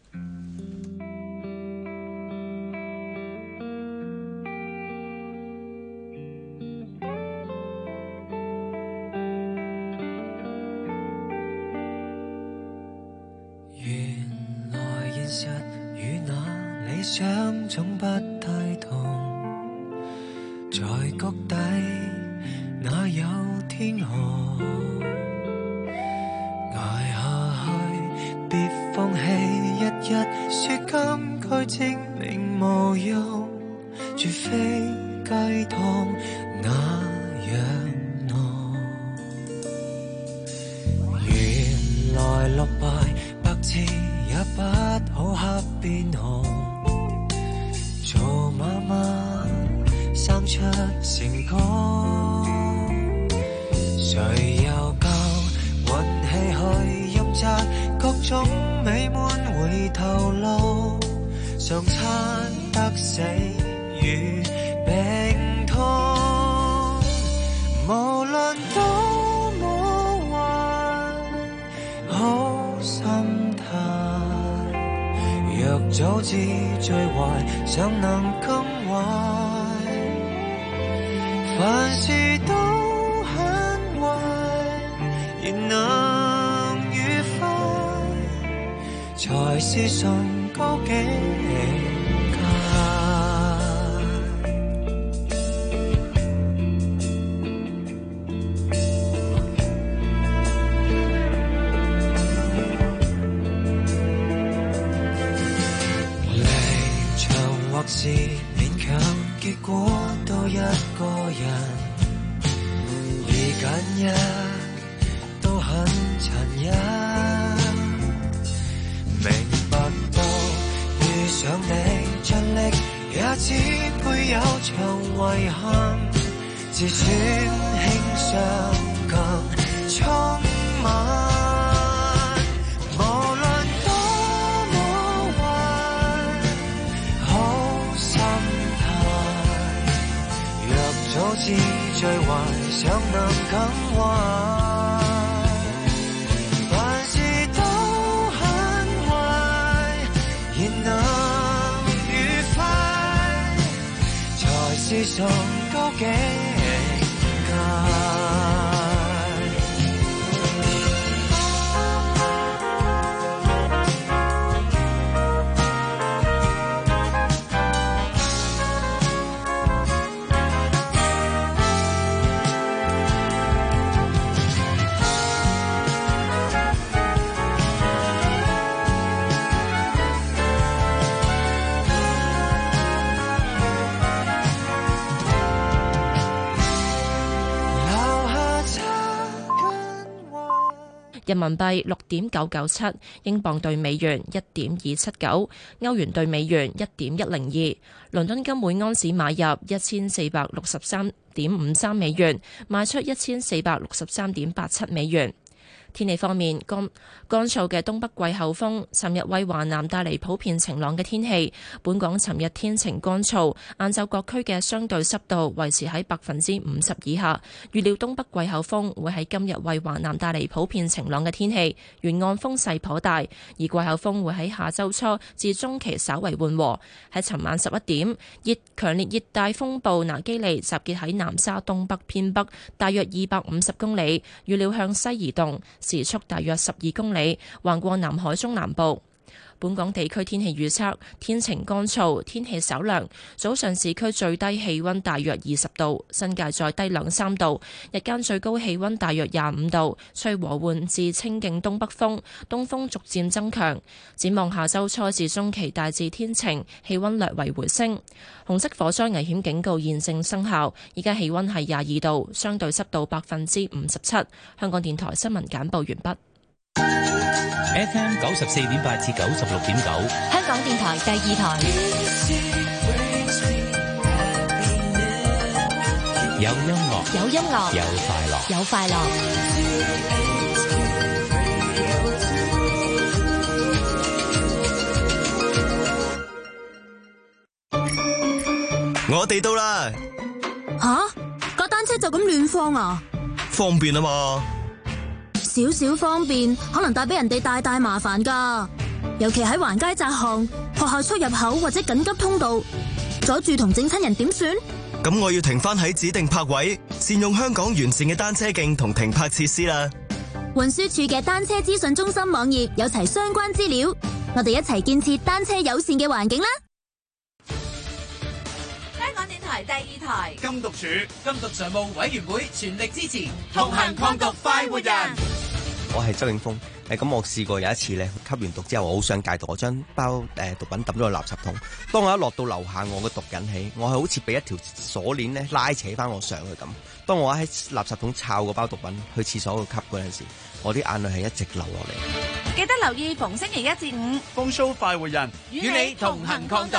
與那理想總不太同，在谷底哪有天河？捱下去，別放棄，日日說金句證明無用，絕非雞湯那樣濃。原來落敗百次也不好黑變紅，做媽媽生出成功，誰又夠運氣去任責各種美滿回頭路，常餐得死與病痛，無論多麼壞好心態，若早知最壞尚能更壞，凡事都很壞仍能愉快，才是崇高境界。 是勉強，結果都一個人。二揀一都很殘忍，明白到遇上你盡力也只配有場遺憾，自尊輕傷更充滿。無論多麼壞，好心態，若早知最壞，想能更壞，凡事都很壞，然能愉快，才是崇高境界。 人民幣6.997，英鎊對美元1.279，歐元對美元1.102。倫敦金每安士買入1463.53美元，賣出1463.87美元。天氣方面，乾燥嘅東北季候風尋日為華南帶嚟普遍晴朗嘅天氣。本港尋日天晴乾燥，晏晝各區嘅相對濕度維持喺50%以下。預料東北季候風會喺今日為華南帶嚟普遍晴朗嘅天氣，沿岸風勢頗大，而季候風會喺下週初至中期稍為緩和。喺尋晚11點，強烈熱帶風暴拿基利集結喺南沙東北偏北，大約250公里，預料向西移動，時速大約12公里，橫過南海中南部。本港地區天氣預測：天晴乾燥，天氣稍涼。早上市區最低氣溫大約20度，新界再低2-3度。日間最高氣溫大約25度，吹和緩至清勁東北風，東風逐漸增強。展望下周初至中期大致天晴，氣溫略為回升。紅色火災危險警告現正生效。依家氣溫係22度，相對濕度57%。香港電台新聞簡報完畢。 FM 94.8至96.9， 香港電台第二台。 有音樂， 有音樂， 有快樂， 有快樂。 我哋到啦！ 架單車就咁亂放啊？ 方便啊嘛！ 少少方便，可能帶俾人哋大麻煩㗎。尤其喺橫街窄巷、學校出入口或者緊急通道，阻住同整親人點算？ 咁我要停返喺指定泊位，善用香港完善嘅單車徑同停泊設施啦。 運輸署嘅單車資訊中心網頁有齊相關資料，我哋一齊建設單車友善嘅環境啦。 香港電台第二台， 禁毒處、禁毒常務委員會全力支持，同行抗毒快活人。 我係周永峰，咁我試過有一次咧，吸完毒之後，我好想戒毒，我將包毒品抌咗落垃圾桶。當我一落到樓下，我個毒癮起，我係好似俾一條鎖鏈咧拉扯翻我上去咁。當我喺垃圾桶摷嗰包毒品去廁所度吸嗰陣時，我啲眼淚係一直流落嚟。 記得留意逢星期1至5， 風騷快活人與你同行抗毒。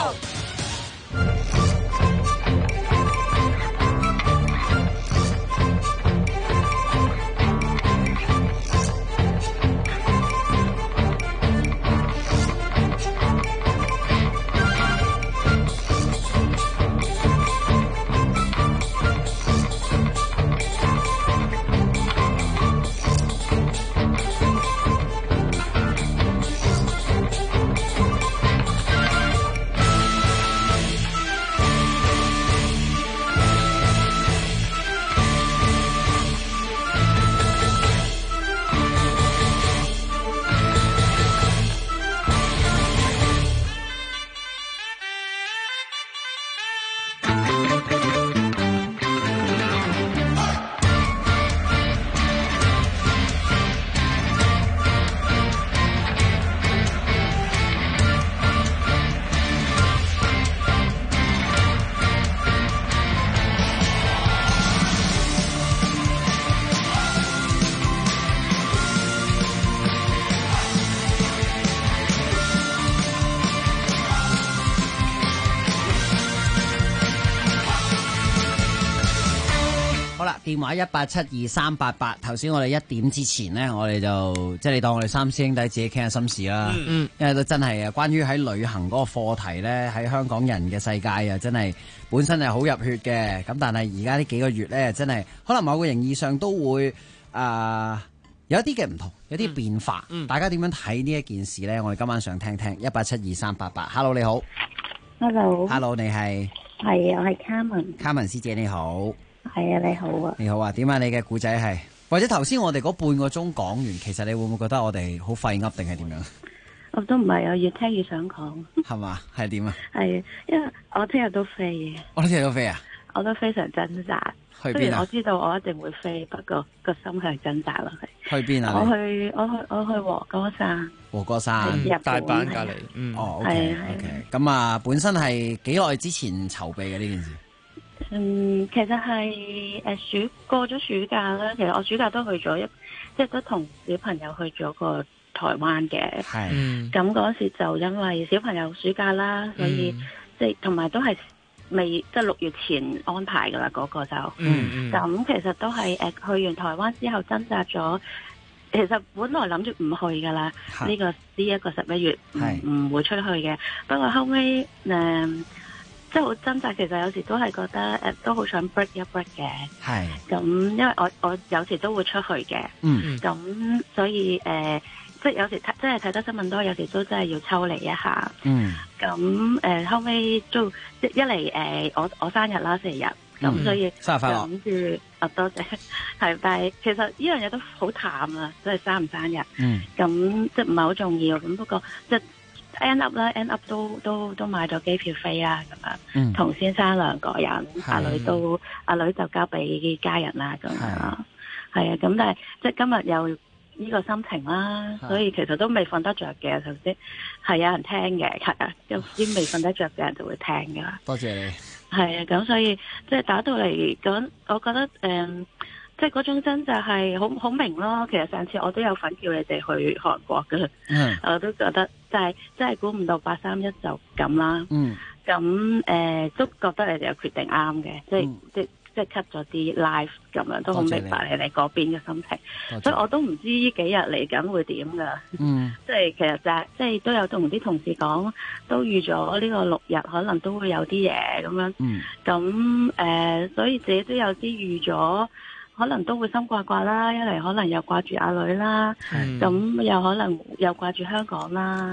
電話1872388。頭先我哋1點之前呢，我哋就即係你當我哋三師兄弟自己傾下心事啦。因為都真係啊，關於喺旅行嗰個課題呢，喺香港人嘅世界啊，真係本身係好入血嘅。咁但係而家呢幾個月呢，真係可能某個形意上都會有一啲嘅唔同，有啲變化。大家點樣睇呢一件事呢？我哋今晚想聽聽1872388。Hello， 你好。Hello， 你係？ 係啊，我係 Carmen。Carmen 師姐你好。 係啊，你好啊。 你好啊，點啊？你嘅故仔係？或者頭先我哋嗰半個鐘講完，其實你會唔會覺得我哋好廢噏定係點樣？ 我都唔係啊，越聽越想講。 係嘛？係點啊？ 係，因為我聽日都飛嘅。 我聽日都飛啊？ 我都非常掙扎。 去邊啊？ 我知道我一定會飛，不過個心係掙扎落去。 去邊啊？ 我去和歌山。 和歌山， 大阪隔離。 哦 ，OK。咁啊，本身係幾耐之前籌備嘅呢件事？ 其實係過咗暑假啦。其實我暑假都去咗即係都同小朋友去咗個台灣嘅。係。咁嗰時就因為小朋友暑假啦，所以即係同埋都係未即係6月前安排㗎啦，嗰個就。咁其實都係去完台灣之後掙扎咗。其實本來諗住唔去㗎啦，呢一個11月唔會出去嘅。不過後尾即係好掙扎，其實有時都係覺得都好想 break 一 break 嘅。係。咁因為我有時都會出去嘅。咁所以即係有時即係睇得新聞多，有時都真係要抽離一下。咁後尾都一嚟我生日啦4日。咁所以生日快樂。 諗住多謝，係，但係其實呢樣嘢都好淡啊，即係生唔生日。咁即係唔係好重要。咁不過即係 end up 都買咗機票飛啦，咁樣。同先生2個人，阿女就交俾家人啦，咁樣。係啊，咁但係即係今日又呢個心情啦，所以其實都未瞓得着嘅。頭先係有人聽嘅，係啊，有啲未瞓得着嘅人就會聽噶啦。 多謝你。 係啊，咁所以即係打到嚟講，我覺得即係嗰種掙扎係好明咯。其實上次我都有份叫你哋去韓國嘅，我都覺得真係估唔到831就咁啦。咁都覺得你哋有決定啱嘅，即係 cut 咗啲 live 咁樣，都好明白你哋嗰邊嘅心情。所以我都唔知呢幾日嚟緊會點㗎。即係其實即係都有同啲同事講，都預咗呢個6日可能都會有啲嘢咁樣。咁所以自己都有啲預咗，可能都會心掛掛啦。一嚟可能又掛住阿女啦，咁又可能又掛住香港啦。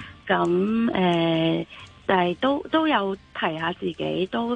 咁但係都有提下自己都。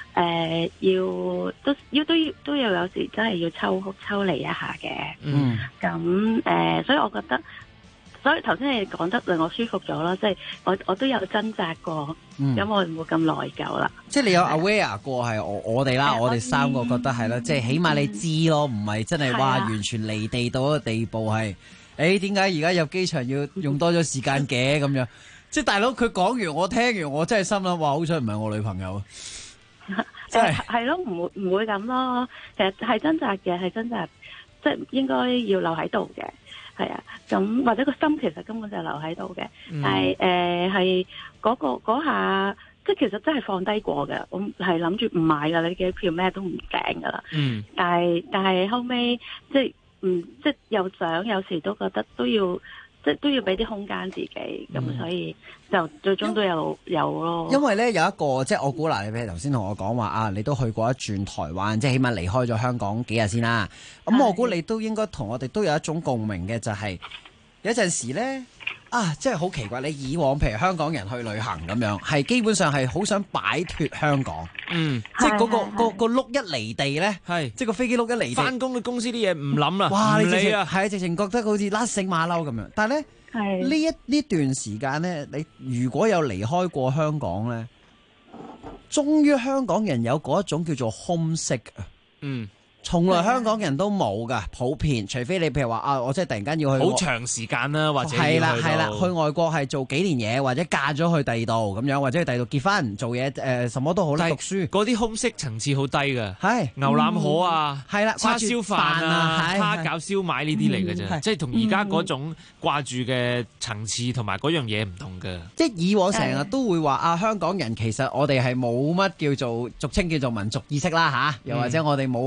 都要有時真係要抽離一下嘅。咁所以我覺得，所以頭先你講得令我舒服咗啦，即係我都有掙扎過，咁我唔會咁內疚啦。 即係你有 aware 過係我哋啦，我哋3個覺得係啦，即係起碼你知咯，唔係真係話完全離地到一個地步係，點解而家入機場要用多咗時間嘅咁樣？即係大佬佢講完，我聽完，我真係心諗，哇！好彩唔係我女朋友。 係咯，唔會咁咯。其實係掙扎嘅，係掙扎，即係應該要留喺度嘅。係啊，咁或者個心其實根本就留喺度嘅。但係係嗰下，即係其實真係放低過嘅。我係諗住唔買噶啦，啲機票咩都唔訂噶啦。但係後尾即係即係又想，有時都覺得都要。即係都要俾啲空間自己，咁所以就最終都有咯。 因為咧有一個即係我估嗱，你譬如頭先同我講話啊，你都去過一轉台灣，即係起碼離開咗香港幾日先啦。咁我估你都應該同我哋都有一種共鳴嘅，就係有陣時咧即係好奇怪。你以往譬如香港人去旅行咁樣，係基本上係好想擺脫香港。即係個碌一離地咧，即係個飛機碌一離地， 翻工嘅公司啲嘢唔諗啦， 哇！你理啊， 係直情覺得好似甩繩馬騮咁樣。但係咧呢段時間咧，你如果有離開過香港咧，終於香港人有嗰一種叫做 homesick 啊。從來香港人都冇噶，普遍，除非你譬如話我真係突然間要去好長時間啦，或者係啦，去外國係做幾年嘢，或者嫁咗去第二度咁樣，或者去第二度結婚做嘢，什麼都好啦，讀書嗰啲空隙層次好低㗎， 係牛腩河啊， 係啦， 叉燒飯啊，蝦餃燒賣呢啲嚟嘅啫，即係同而家嗰種掛住嘅層次同埋嗰樣嘢唔同嘅。 即係以往成日都會話香港人其實我哋係冇乜叫做俗稱叫做民族意識啦又或者我哋冇一個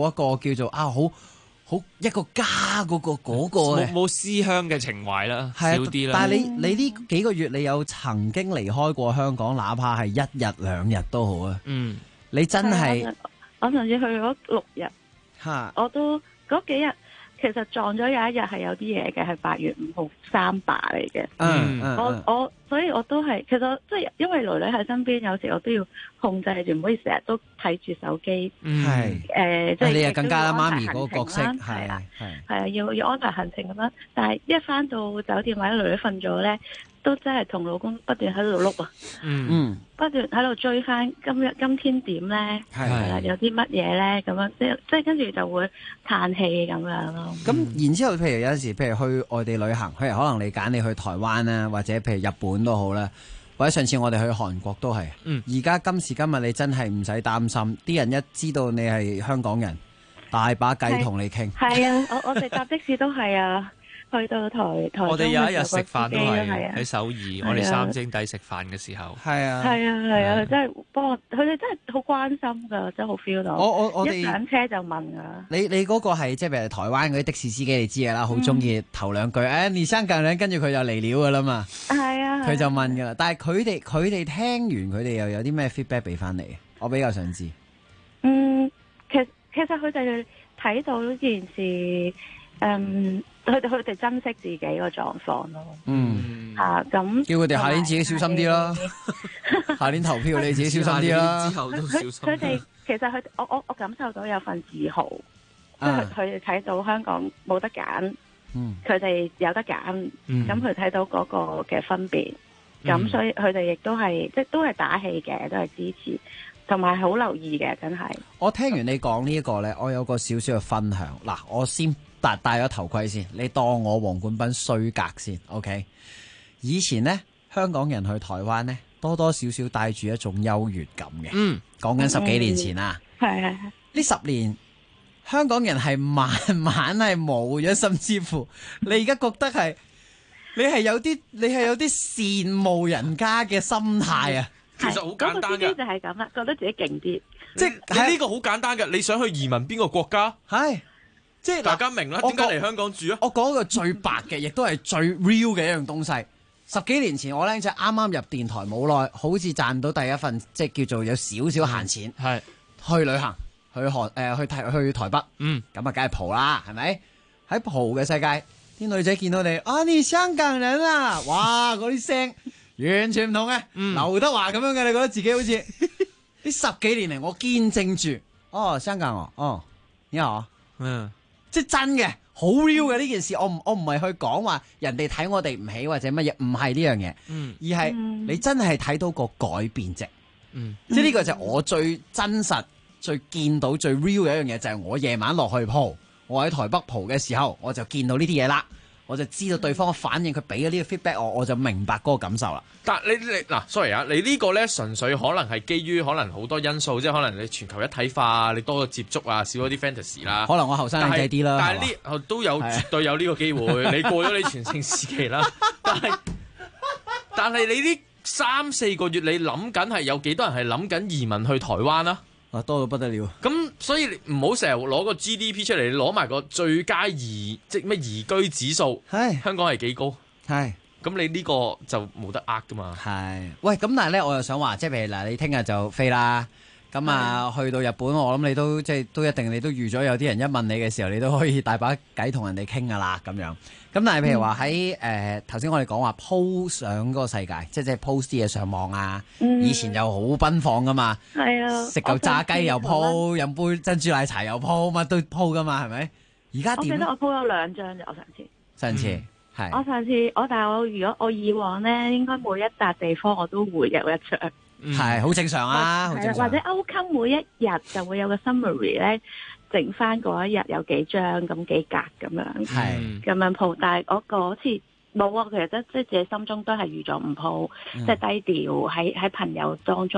叫做好一個家嗰個嘅冇思鄉嘅情懷啦，少係啊啲啦。 但係你呢幾個月你有曾經離開過香港，哪怕係1日2日都好啊。你真係我上次去咗6日， 嚇， 我都嗰幾日其實撞咗有一日係有啲嘢嘅，係8月5號3罷嚟嘅。我所以我都係其實即係因為囡囡喺身邊，有時我都要控制住，唔可以成日都睇住手機。 係即係你又更加媽咪嗰個角色係啊，要安排行程咁樣。但係一翻到酒店或者囡囡瞓咗咧，都真係同老公不斷喺度碌啊，不斷喺度追翻今天點咧，係啦，有啲乜嘢咧咁樣，即係跟住就會嘆氣咁樣咯。 咁然之後，譬如有陣時，譬如去外地旅行，譬如可能你揀你去台灣啦，或者譬如日本都好啦，或者上次我哋去韓國都係。而家今時今日你真係唔使擔心，啲人一知道你係香港人，大把計同你傾。係啊，我哋搭的士都係啊。去到台我哋有一日食飯都係喺首爾，我哋三星底食飯嘅時候， 係啊， 真係幫佢哋真係好關心噶，真係好 feel 到。我哋一上車就問噶。 你嗰個係即係譬如台灣嗰啲的士司機，你知噶啦，好中意頭兩句，你香港人，跟住佢就嚟料噶啦嘛。係啊，佢就問噶啦。但係佢哋聽完，佢哋又有啲咩 feedback 俾翻你？我比較想知。 其實佢哋睇到呢件事，佢哋珍惜自己個狀況咯。咁叫佢哋下年自己小心啲啦。下年投票你自己小心啲啦。之後都小心。 佢哋其實我感受到有份自豪，即係佢哋睇到香港冇得揀，佢哋有得揀，咁佢睇到嗰個嘅分別，咁所以佢哋亦都係即係都係打氣嘅，都係支持，同埋好留意嘅，真係。 我聽完你講呢一個呢，我有個少少嘅分享。嗱，我先戴咗頭盔先，你當我黃冠斌衰格先 ，OK？ 以前呢，香港人去台灣呢，多多少少帶住一種優越感嘅。講緊10幾年前啊， 係呢10年，香港人係慢慢係冇咗，甚至乎你而家覺得係你係有啲羨慕人家嘅心態啊。 其實好簡單嘅， 就係咁啦，覺得自己勁啲。 即係你呢個好簡單嘅，你想去移民邊個國家？ 係。即係大家明啦，點解嚟香港住啊？ 我講個最白嘅，亦都係最 real 嘅一樣東西。10幾年前我僆仔啱啱入電台冇耐，好似賺到第一份即係叫做有少少閒錢，係去旅行，去台北，咁啊梗係蒲啦，係咪？喺蒲嘅世界，啲女仔見到你啊，你香港人啊，哇，嗰啲聲完全唔同嘅，劉德華咁樣嘅，你覺得自己好似呢10幾年嚟，我見證住，哦，香港哦，你好，即係真嘅，好 real 嘅呢件事。我唔係去講話人哋睇我哋唔起或者乜嘢，唔係呢樣嘢，而係你真係睇到個改變值。即係呢個就係我最真實、最見到最 real 嘅一樣嘢，就係我夜晚落去蒲，我喺台北蒲嘅時候，我就見到呢啲嘢啦，我就知道對方嘅反應，佢俾咗呢個 feedback 我就明白嗰個感受啦。 但你嗱，sorry 啊，你呢個咧純粹可能係基於可能好多因素，即係可能你全球一體化，你多咗接觸啊，少咗啲 fantasy 啦。可能我後生仔啲啦。 但係呢都有絕對有呢個機會，你過咗你全盛時期啦。但係你呢3-4個月，你諗緊係有幾多人係諗緊移民去台灣啊？ 多到不得了。 咁所以你唔好成日攞個 GDP 出嚟，你攞埋個最佳即咩宜居指數，香港係幾高？係。咁你呢個就冇得呃噶嘛？ 係。喂，咁但係咧，我又想話，即係譬如嗱，你聽日就飛啦。咁啊，去到日本，我諗你都即係都一定，你都預咗有啲人一問你嘅時候，你都可以大把偈同人哋傾噶啦，咁樣。咁但係譬如話喺頭先我哋講話 po 上嗰個世界，即係 post 啲嘢上網啊。以前又好奔放噶嘛。係啊。食嚿炸雞又 po，飲杯珍珠奶茶又 po，乜都 po 噶嘛，係咪？而家點？我記得我 po 咗2張啫，我上次。 上次係。 我上次但係如果我以往咧，應該每一笪地方我都會有一張。 係好正常啊，好正常。 或者歐襟每一日就會有個 summary 咧，整翻嗰一日有幾張咁幾格咁樣，係咁樣鋪。但係我嗰次冇啊，其實即係自己心中都係預咗唔鋪，即係低調喺朋友當中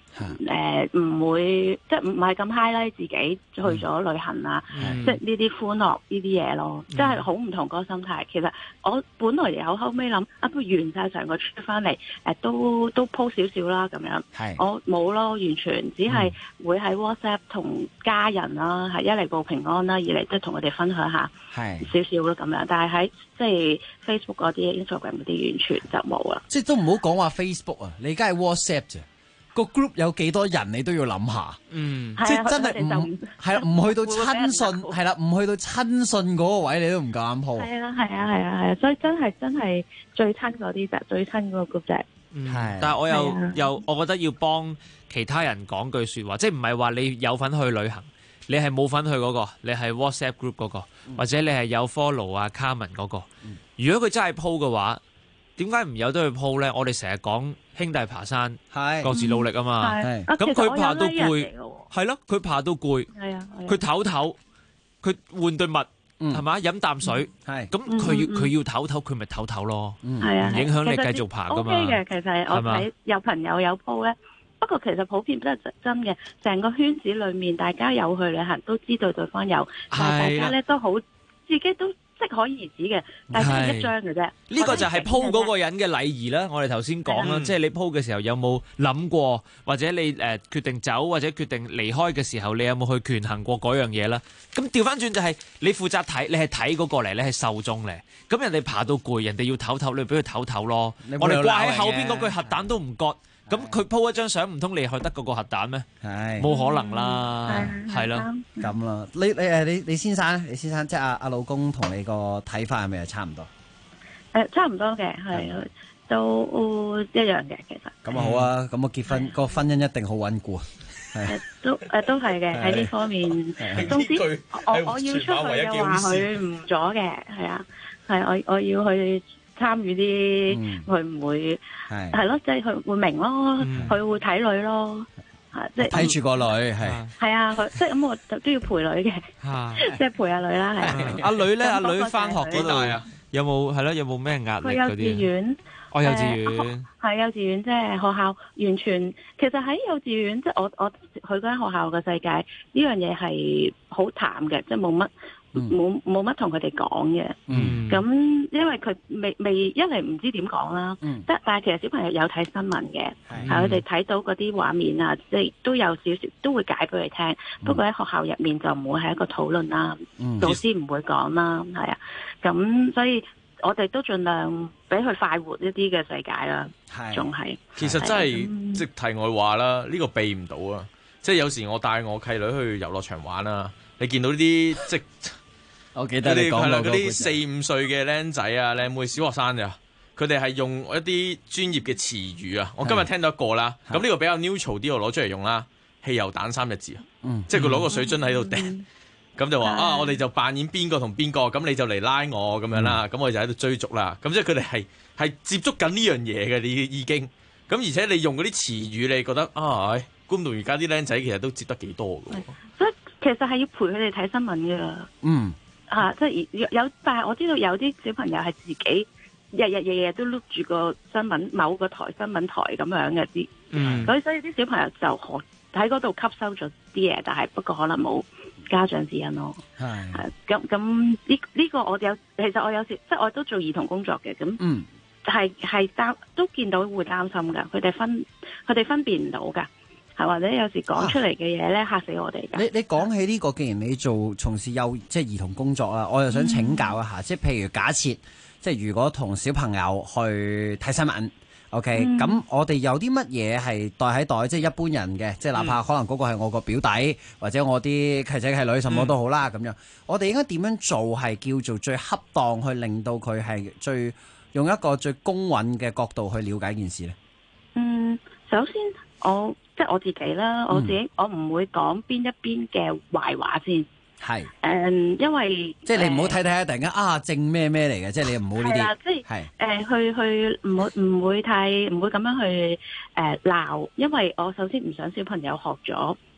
唔會即係唔係咁 highlight 自己去咗旅行啊，即係呢啲歡樂呢啲嘢咯，即係好唔同嗰個心態。其實我本來有後尾諗不如完晒成個 trip 翻嚟，都 po 少少啦咁樣。我冇咯，完全只係會喺 WhatsApp 同家人啦，係一嚟報平安啦，二嚟即係同佢哋分享下少少咯咁樣。但係喺即係 Facebook 嗰啲、Instagram 嗰啲完全就冇啦。 即係都唔好講話 Facebook 啊，你而家係 WhatsApp 啫。個 group 有幾多人你都要諗下，即係真係唔去到親信，係啦，唔去到親信嗰個位你都唔夠膽鋪。 係啊，所以真係最親嗰啲就最親嗰個 group 啫。 但係我又我覺得要幫其他人講句説話，即係唔係話你有份去旅行，你係冇份去嗰個，你係 WhatsApp group 嗰個，或者你係有 follow 啊 Carmen 嗰個。如果佢真係鋪嘅話，點解唔有得去鋪咧？我哋成日講兄弟爬山，各自努力啊嘛。咁佢爬到攰，係咯，佢爬到攰，佢唞唞，佢換對襪，係嘛？飲啖水，咁佢要唞唞，佢咪唞唞咯。唔影響你繼續爬噶嘛。 OK 嘅，其實我睇有朋友有鋪咧，不過其實普遍真係真嘅，成個圈子裏面大家有去旅行都知道對方有，但係大家咧都好自己都適可而止嘅，但係一張嘅啫。 呢個就係鋪嗰個人嘅禮儀啦。我哋頭先講啦，即係你鋪嘅時候有冇諗過，或者你決定走或者決定離開嘅時候，你有冇去權衡過嗰樣嘢啦？咁調翻轉就係你負責睇，你係睇嗰個嚟，你係受眾嚟。咁人哋爬到攰，人哋要唞唞，你俾佢唞唞咯。我哋掛喺後邊嗰句核彈都唔割。咁佢 po 一張相，唔通你去得嗰個核彈咩？冇可能啦，係咯。 咁啦，你先生即係阿老公同你個睇法係咪係差唔多？ 差唔多嘅，係都一樣嘅，其實。 咁啊好啊，咁結婚個婚姻一定好穩固啊。 都係嘅喺呢方面。總之我要出去嘅話，佢唔咗嘅，係啊，係我要去。參與啲佢唔會係咯，即係佢會明咯，佢會睇女咯，即係睇住個女係啊，佢即係咁我就都要陪女嘅，即係陪下女啦，係。 阿女咧，阿女返學嗰度有冇係咯？有冇咩壓力嗰啲？ 佢幼稚園， 幼稚園係幼稚園，即係學校完全。其實喺幼稚園，即係我去嗰間學校嘅世界，呢樣嘢係好淡嘅，即係冇乜同佢哋講嘅。咁因為佢未一嚟唔知點講啦。但係其實小朋友有睇新聞嘅，係佢哋睇到嗰啲畫面啊，即係都有少少都會解俾佢聽。不過喺學校入面就唔會係一個討論啦，老師唔會講啦，係啊。咁所以我哋都盡量俾佢快活一啲嘅世界啦。仲係其實真係即題外話啦，呢個避唔到啊！即係有時我帶我契女去遊樂場玩啊，你見到呢啲即我記得你講嗰啲4-5歲嘅僆仔啊、靚妹、小學生咋，佢哋係用一啲專業嘅詞語啊。我今日聽到一個啦，咁呢個比較 neutral 啲，我攞出嚟用啦。汽油彈3隻字啊，即係佢攞個水樽喺度掟，咁就話我哋就扮演邊個同邊個，咁你就嚟拉我咁樣啦，咁我就喺度追逐啦。咁即係佢哋係接觸緊呢樣嘢嘅，你已經咁，而且你用嗰啲詞語，你覺得估唔到而家啲僆仔其實都接得幾多㗎。 所以其實係要陪佢哋睇新聞㗎。即係有，但係我知道有啲小朋友係自己日都碌住個新聞某個台新聞台咁樣嘅啲，所以啲小朋友就喺嗰度吸收咗啲嘢，但係不過可能冇家長指引咯。咁呢個其實我有時即係我都做兒童工作嘅，咁係都見到會擔心㗎，佢哋分辨唔到㗎。或者有時講出嚟嘅嘢咧嚇死我哋㗎。 你講起呢個，既然你從事即係兒童工作啦，我又想請教一下，即係譬如假設，即係如果同小朋友去睇新聞 ，OK，咁我哋有啲乜嘢係袋喺袋，即係一般人嘅，即係哪怕可能嗰個係我個表弟或者我啲契仔契女，什麼都好啦，咁樣，我哋應該點樣做係叫做最恰當，去令到佢係用一個最公允嘅角度去了解件事咧？ 首先即係我自己啦，我唔會講邊一邊嘅壞話先。係因為即係你唔好睇突然間正咩嚟嘅，即係你唔好呢啲。 即係去唔會咁樣去鬧，因為我首先唔想小朋友學咗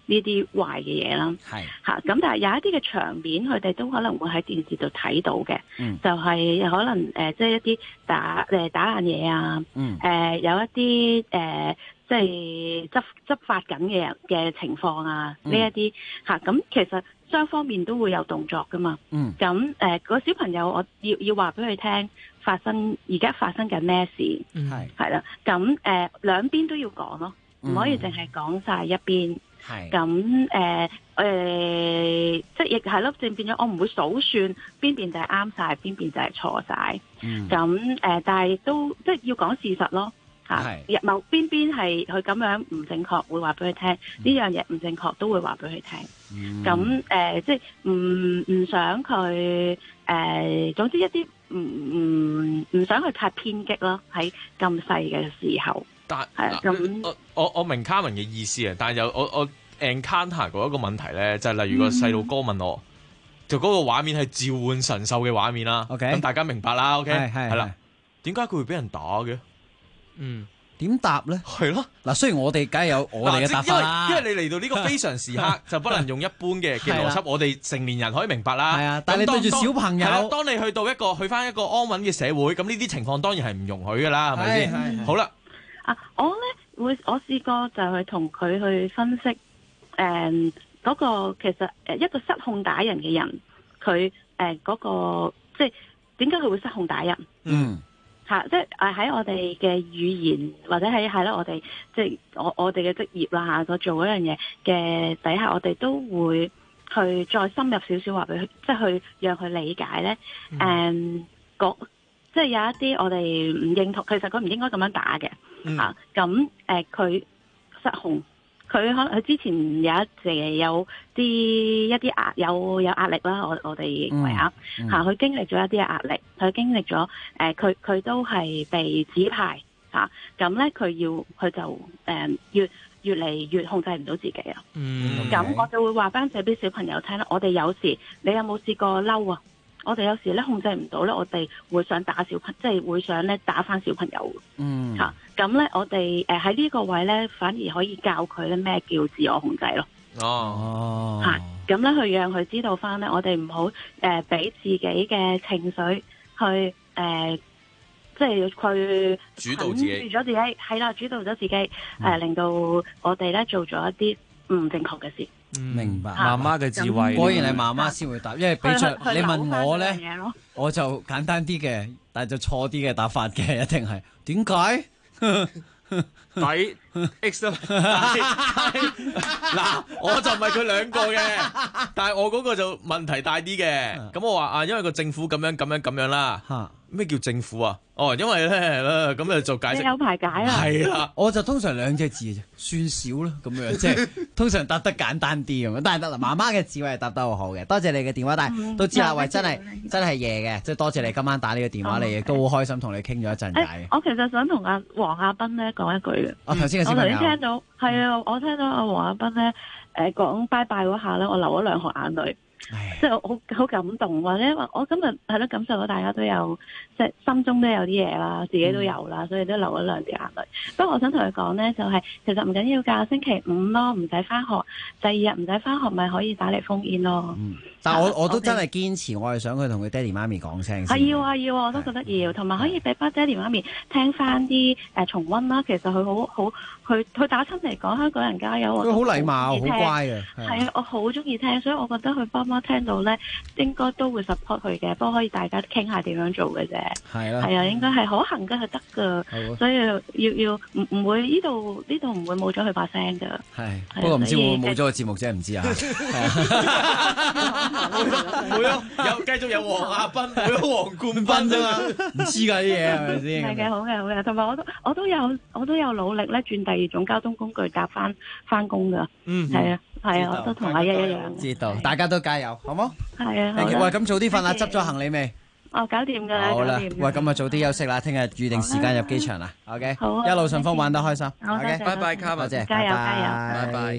呢啲壞嘅嘢啦。 係嚇，咁但係有一啲嘅場面，佢哋都可能會喺電視度睇到嘅，就係可能即係一啲打爛嘢啊，有一啲即係執法緊嘅人嘅情況啊，呢一啲嚇，咁其實雙方面都會有動作噶嘛。咁個小朋友我要話俾佢聽而家發生緊咩事，係啦。咁兩邊都要講咯，唔可以淨係講晒一邊。咁即係亦係咯，正變咗我唔會數算邊邊就係啱晒，邊邊就係錯晒。咁但係都即係要講事實咯。某邊係佢咁樣唔正確，會話俾佢聽；呢樣嘢唔正確，都會話俾佢聽。咁即係唔想佢總之一啲唔想佢太偏激咯。喺咁細嘅時候， 但係咁我明 Carmen 嘅意思啊，但係有我 encounter 過一個問題咧，就係例如個細路哥問我，就嗰個畫面係召喚神獸嘅畫面啦。咁大家明白啦。OK 係啦，點解佢會俾人打嘅？ 點答咧？係咯，嗱，雖然我哋梗係有我哋嘅答法啦， 因為你嚟到呢個非常時刻，就不能用一般嘅邏輯，我哋成年人可以明白啦。係啊， 但係你對住小朋友， 當你去到去翻一個安穩嘅社會，咁呢啲情況當然係唔容許噶啦，係咪先？好啦， 我試過就係同佢去分析，嗰個其實一個失控打人嘅人，佢嗰個即係點解佢會失控打人？即係喺我哋嘅語言或者係我哋即係我哋嘅職業啦所做嗰樣嘢嘅底下，我哋都會去再深入少少話俾佢，即係去讓佢理解咧。即係有一啲我哋唔認同，其實佢唔應該咁樣打嘅。咁佢失控。佢可能佢之前有一啲有壓力啦，我哋認為佢經歷咗一啲壓力，佢經歷咗佢都係被指派咁咧佢就越嚟越控制唔到自己啊。咁我就會話翻俾小朋友聽啦。我哋有時你有冇試過嬲啊？我哋有時咧控制唔到咧，我哋會想打小朋友，即係會想咧打翻小朋友。咁咧我哋喺呢個位咧，反而可以教佢咧咩叫自我控制咯。咁咧去讓佢知道翻咧，我哋唔好俾自己嘅情緒去即係佢主導自己， 係啦，主導咗自己，令到我哋咧做咗一啲唔正確嘅事。 明白， 媽媽嘅智慧， 果然係媽媽先會答，因為比着你問我咧，我就簡單啲嘅，但係就錯啲嘅答法嘅，一定係點解？ 抵 X 啦，嗱，我就唔係佢兩個嘅，但係我嗰個就問題大啲嘅。咁我話因為個政府咁樣啦。咩叫政府啊？因為咧咁就解釋。 你有排解啊？ 係啦，我就通常兩隻字啫，算少啦咁樣，即係通常答得簡單啲咁樣。但係得啦，媽媽嘅智慧係答得好好嘅，多謝你嘅電話，但係都知啦，喂，真係夜嘅，即係多謝你今晚打呢個電話嚟，亦都好開心同你傾咗一陣偈。 我其實想同阿黃亞斌咧講一句嘅。 頭先嘅小朋友， 我頭先聽到係啊，我聽到阿黃亞斌咧講拜拜嗰下咧，我流咗兩行眼淚。即係好感動，或者我今日係咯感受到大家都有即係心中都有啲嘢啦，自己都有啦，所以都流咗兩滴眼淚。不過我想同佢講咧，就係其實唔緊要㗎，星期五咯，唔使返學，第二日唔使返學，咪可以打嚟烽煙咯。 但係我都真係堅持，我係想佢同佢爹哋媽咪講聲先。 係要啊，我都覺得要，同埋可以俾翻爹哋媽咪聽翻啲重溫啦。其實佢好佢打親嚟講香港人加油， 佢好禮貌，好乖嘅。 係啊，我好中意聽，所以我覺得佢爸媽聽到咧，應該都會 support 佢嘅，不過可以大家傾下點樣做嘅啫。係啦，係啊，應該係可行嘅，係得㗎。所以要唔會呢度唔會冇咗佢把聲㗎。係， 不過唔知會唔會冇咗個節目啫，唔知啊。 會咯，繼續有黃亞斌，會有黃冠斌啫嘛， 唔知㗎啲嘢係咪先？ 係嘅，好嘅，同埋我都有努力咧，轉第二種交通工具搭翻工㗎。係啊，我都同阿一樣。 知道，大家都加油，好冇？係啊。喂，咁早啲瞓啦，執咗行李未？ 搞掂㗎啦。 好啦，喂，咁啊早啲休息啦，聽日預定時間入機場啦。OK，好，一路順風，玩得開心。OK， 拜拜，卡文， 多謝， 加油， 拜拜。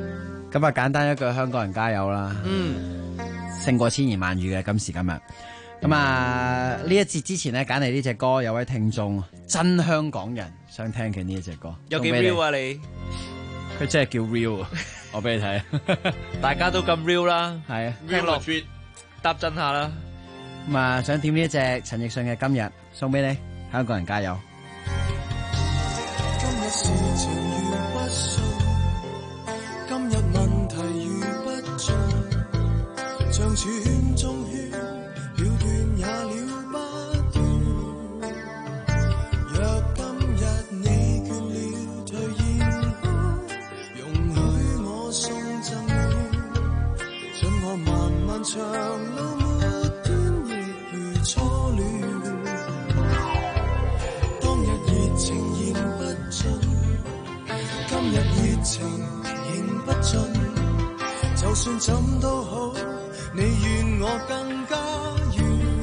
咁啊，簡單一句，香港人加油啦！勝過千言萬語嘅今時今日。 咁啊，呢一節之前咧揀嚟呢隻歌，有位聽眾真香港人想聽嘅呢一隻歌， 有幾 real 啊你？ 佢真係叫 real 啊！我俾你睇， 大家都咁 real 啦， 係啊， 聽落搭真下啦。 咁啊，想點呢一隻陳奕迅嘅《今日》送俾你，香港人加油！ 今日事情如不順，今日問題如不盡，像串中圈，了斷也了不斷。若今日你倦了，隨現開，容許我送贈暖，准我漫漫長路末端，亦如初戀。當日熱情言不盡，今日熱情言不盡，就算怎都好，你願我更加遠，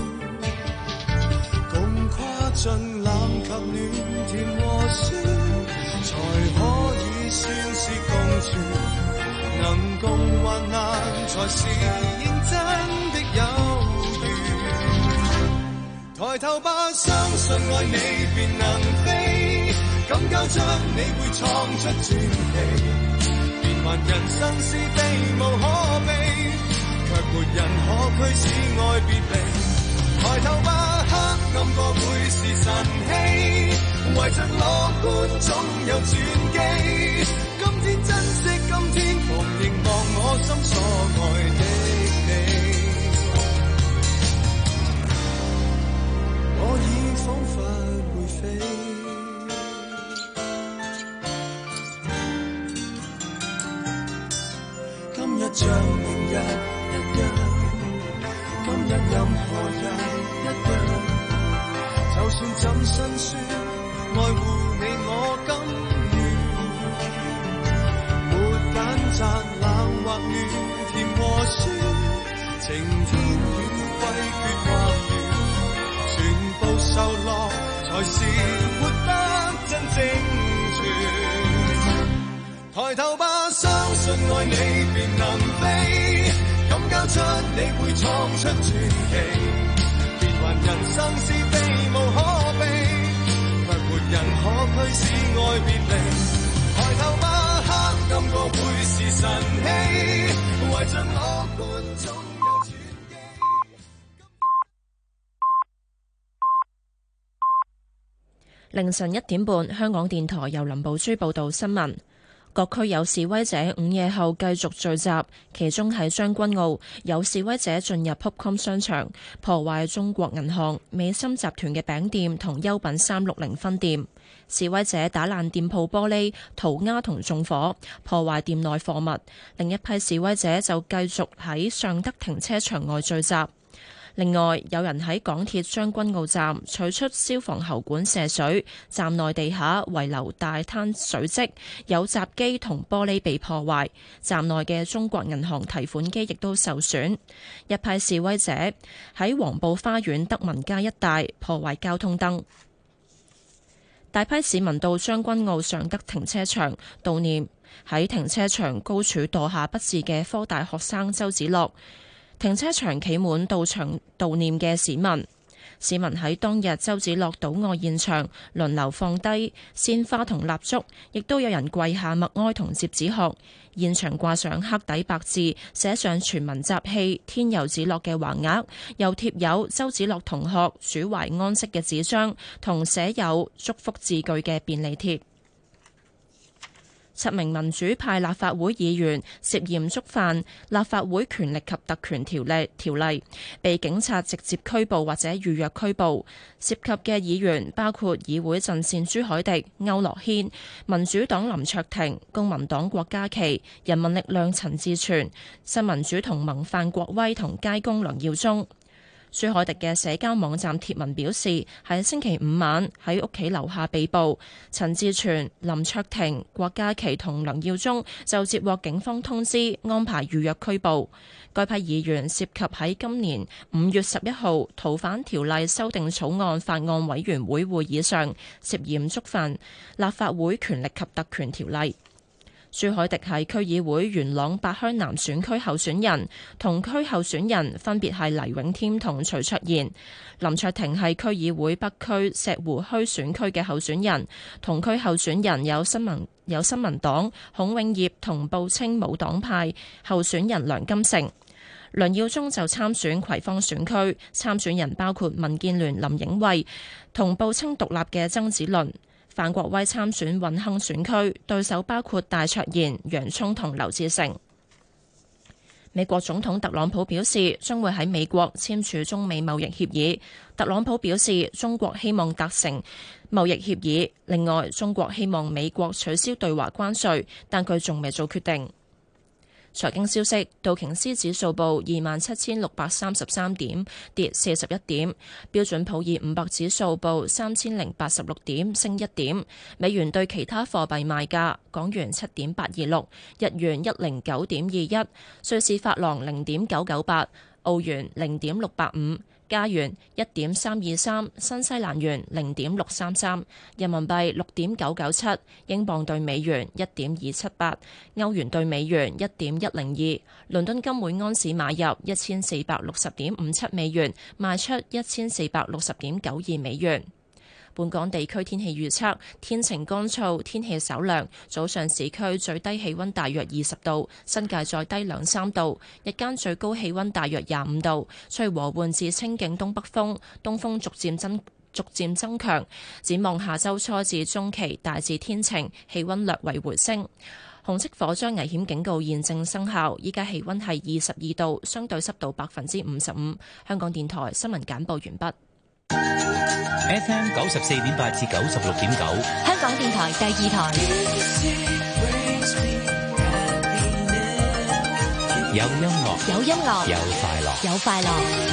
共跨盡冷及暖甜和酸，才可以算是共存，能共患難才是認真的友誼。抬頭吧，相信愛你便能飛，敢交出你會創出傳奇，變幻人生是地無可避，卻沒人可驅使愛別離。抬頭吧，黑暗過會是晨曦，懷着樂觀總有轉機。今天珍惜今天，旁凝望我心所愛的你，我已彷彿會飛。今日像明日一樣，今日任何人一樣，就算怎辛酸，愛護你我甘願，沒揀擇冷或暖，甜和酸，晴天雨季絕或圓，全部受落才是活得真正全。抬頭吧，相信愛你便能飛，敢交出你會創出傳奇，變幻人生是地無可避，卻沒人可驅使愛別離。抬頭吧，黑暗過會是晨曦，懷着樂觀總有轉機。 凌晨1點半，香港電台由林寶珠報道新聞。各區有示威者午夜後繼續聚集，其中喺將軍澳有示威者進入 Popcom 商場，破壞中國銀行、美心集團嘅餅店同優品360分店。示威者打爛店鋪玻璃、塗鴉同縱火，破壞店內貨物。另一批示威者就繼續喺尚德停車場外聚集。另外，有人喺港鐵將軍澳站取出消防喉管射水，站內地下遺留大灘水漬，有閘機同玻璃被破壞，站內嘅中國銀行提款機亦都受損。一批示威者喺黃埔花園德民街一帶破壞交通燈。大批市民到將軍澳尚德停車場悼念喺停車場高處墮下不治嘅科大學生周梓樂。停車場企滿到場悼念嘅市民，市民喺當日周梓樂倒卧現場輪流放低鮮花同蠟燭，亦都有人跪下默哀同接紙鶴。現場掛上黑底白字，寫上全民集氣天佑梓樂嘅橫額，又貼有周梓樂同學主懷安息嘅紙張，同寫有祝福字句嘅便利貼。7名民主派立法會議員涉嫌觸犯立法會權力及特權條例，被警察直接拘捕或者預約拘捕。涉及嘅議員包括議會陣線朱凱廸、區諾軒、民主黨林卓廷、公民黨郭家麒、人民力量陳志全、新民主同盟范國威同街工梁耀忠。朱凱廸嘅社交網站貼文表示，喺星期五晚喺屋企樓下被捕。陳志全、林卓廷、郭家麒同梁耀忠就接獲警方通知，安排預約拘捕。該批議員涉及喺今年5月11號逃犯條例修訂草案法案委員會會議上，涉嫌觸犯立法會權力及特權條例。 朱凱迪係區議會元朗八鄉南選區候選人，同區候選人分別係黎永添同徐卓賢。林卓廷係區議會北區石湖墟選區嘅候選人，同區候選人有新民黨孔永業同報稱冇黨派候選人梁金成。梁耀忠就參選葵芳選區，參選人包括民建聯林影惠同報稱獨立嘅曾子倫。范國威參選運亨選區，對手包括戴卓賢、楊聰同劉志成。美國總統特朗普表示將會喺美國簽署中美貿易協議。特朗普表示中國希望達成貿易協議，另外中國希望美國取消對華關稅，但佢仲未做決定。財經消息，道瓊斯指數報27,633點，跌41點；標準普爾500指數報3086點，升1點。美元對其他貨幣賣價：港元7.826，日元109.21，瑞士法郎0.998，澳元0.685。加元1.323，新西蘭元0.633，人民幣6.997，英鎊對美元1.278，歐元對美元1.102，倫敦金每安士買入1460.57美元，賣出1460.92美元。本港地區天氣預測：天晴乾燥，天氣稍涼，早上市區最低氣溫大約20度，新界再低2-3度，日間最高氣溫大約25度，吹和緩至清勁東北風，東風逐漸增強。展望下周初至中期大致天晴，氣溫略為回升。紅色火災危險警告現正生效，依家氣溫係22度，相對濕度55%。香港電台新聞簡報完畢。 FM 94.8至96.9， 香港電台第二台。 有音樂， 有音樂， 有快樂， 有快樂。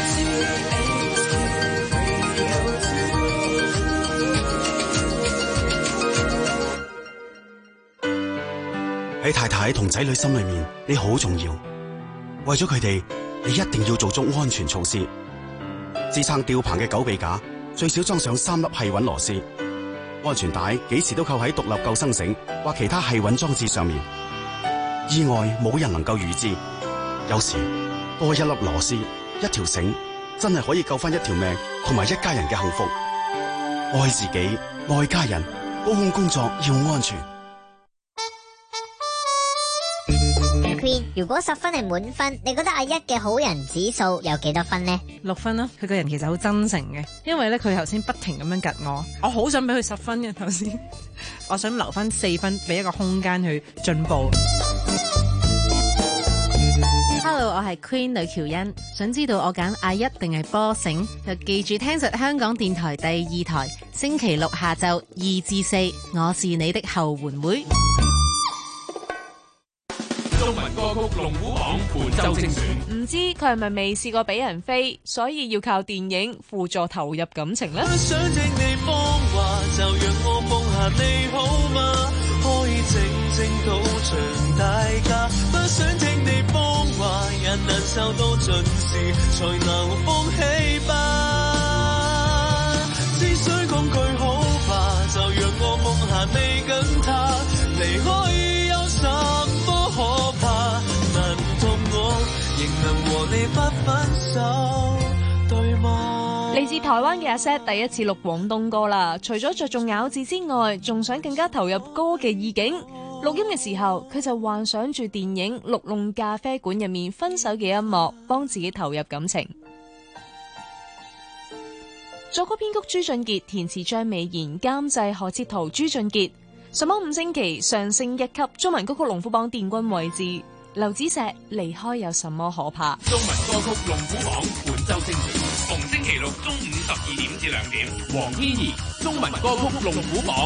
喺太太同仔女心裏面，你好重要。為咗佢哋，你一定要做足安全措施。支撐吊棚嘅狗臂架最少裝上3粒繫穩螺絲，安全帶幾時都扣喺獨立救生繩或其他繫穩裝置上面。意外冇人能夠預知，有時多一粒螺絲、一條繩，真係可以救翻一條命同埋一家人嘅幸福。愛自己，愛家人，高空工作要安全。 如果10分係滿分，你覺得阿一嘅好人指數有幾多分呢 ？6分啦。佢個人其實好真誠嘅，因為咧佢頭先不停咁樣窒我好想俾佢10分嘅頭先，我想留翻4分俾一個空間去進步。Hello， 我係 Queen 呂喬欣，想知道我揀阿一定係波繩，就記住聽實香港電台第2台，星期六下晝2至4，我是你的後援會。 中文歌曲龍虎榜本周精選， 唔知佢係咪未試過俾人飛，所以要靠電影輔助投入感情呢？ 不想聽你謊話，就讓我放下你好嗎？可以靜靜到場大家，不想聽你謊話，人難受到盡時才能放棄吧。只需講句好吧，就讓我放下你跟他離開有什麼可怕？難道我仍能和你不分手，對嗎？ 嚟自台灣嘅阿 Set 第一次錄廣東歌啦，除咗着重咬字之外，仲想更加投入歌嘅意境。錄音嘅時候，佢就幻想住電影《綠弄咖啡館》入面分手嘅一幕，幫自己投入感情。作曲編曲朱俊傑，填詞張美賢，監製何哲圖、朱俊傑。上榜5星期，上升1級，中文歌曲龍虎榜殿軍位置。劉子石離開有什麼可怕？ 中文歌曲龍虎榜本周精選，逢星期六中午12點至2點。黃天怡，中文歌曲龍虎榜。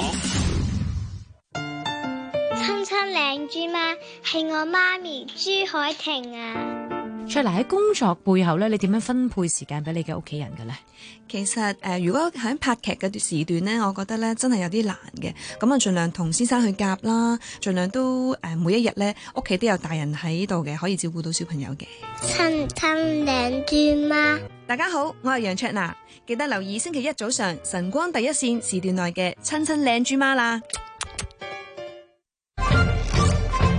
親親靚豬媽係我媽咪朱凱婷啊！ 卓娜，喺工作背後咧，你點樣分配時間俾你嘅屋企人嘅咧？ 其實如果喺拍劇嘅時段呢，我覺得咧真係有啲難嘅。咁啊，盡量同先生去夾啦，盡量都每一日咧屋企都有大人喺度嘅，可以照顧到小朋友嘅。 親親靚豬媽， 大家好，我係楊卓娜，記得留意星期一早上晨光第一線時段內嘅親親靚豬媽啦。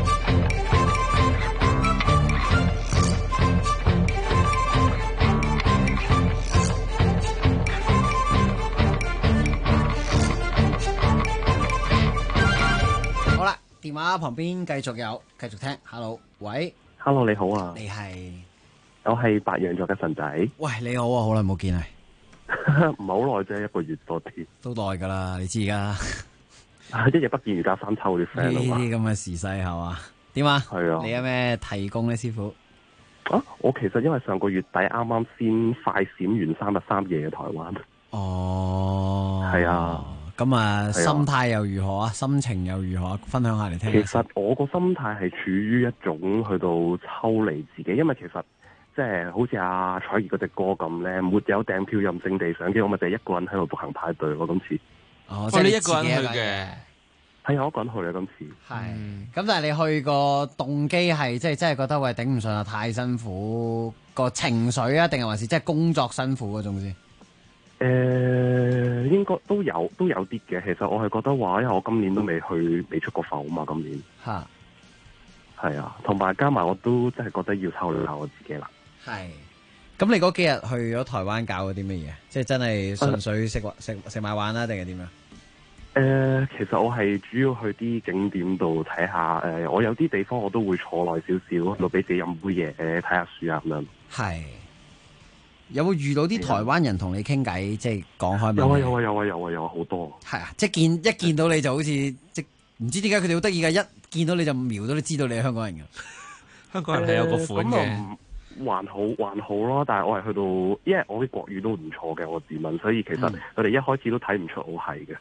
話旁邊繼續聽。Hello， 喂 ，Hello， 你好啊， 你係？ 我係白羊座嘅神仔。 喂，你好啊，好耐冇見啊， 唔係好耐啫，1個月多啲。 都耐噶啦，你知噶。 一日不見如隔三秋啲 friend 呢啲咁嘅時勢係嘛？點啊？ 係啊。 你有咩提供咧，師傅？ 啊，我其實因為上個月底啱啱先快閃完3日3夜嘅台灣。 哦。係啊。 咁啊，心態又如何啊？心情又如何啊？分享下嚟聽。 其實我個心態係處於一種去到抽離自己，因為其實即係好似阿彩兒嗰隻歌咁咧，沒有訂票任性地上機，我咪就係一個人喺度獨行派對咯。今次哦，即係你一個人去嘅， 係啊，我一個人去啊。今次係咁，但係你去個動機係即係真係覺得喂頂唔順啊，太辛苦個情緒啊，定係還是即係工作辛苦嗰種先？ 應該都有啲嘅。其實我係覺得話，因為我今年都未出過埠嘛，今年係啊，同埋加埋我都真係覺得要抽離下我自己啦。 係，咁你嗰幾日去咗台灣搞咗啲乜嘢？即係真係純粹食買玩啦，定係點樣？ 其實我係主要去啲景點度睇下。我有啲地方我都會坐耐少少，度俾自己飲杯嘢，睇下書啊咁樣。係。有冇遇到啲台灣人同你傾偈，即係講開咩？有啊，好多。係啊，即係一見到你就好似即唔知點解佢哋好得意㗎，一見到你就瞄到你知道你係香港人㗎。 香港人係有個款嘅。 還好咯，但係我係去到，因為我啲國語都唔錯嘅，我自問，所以其實佢哋一開始都睇唔出我係嘅。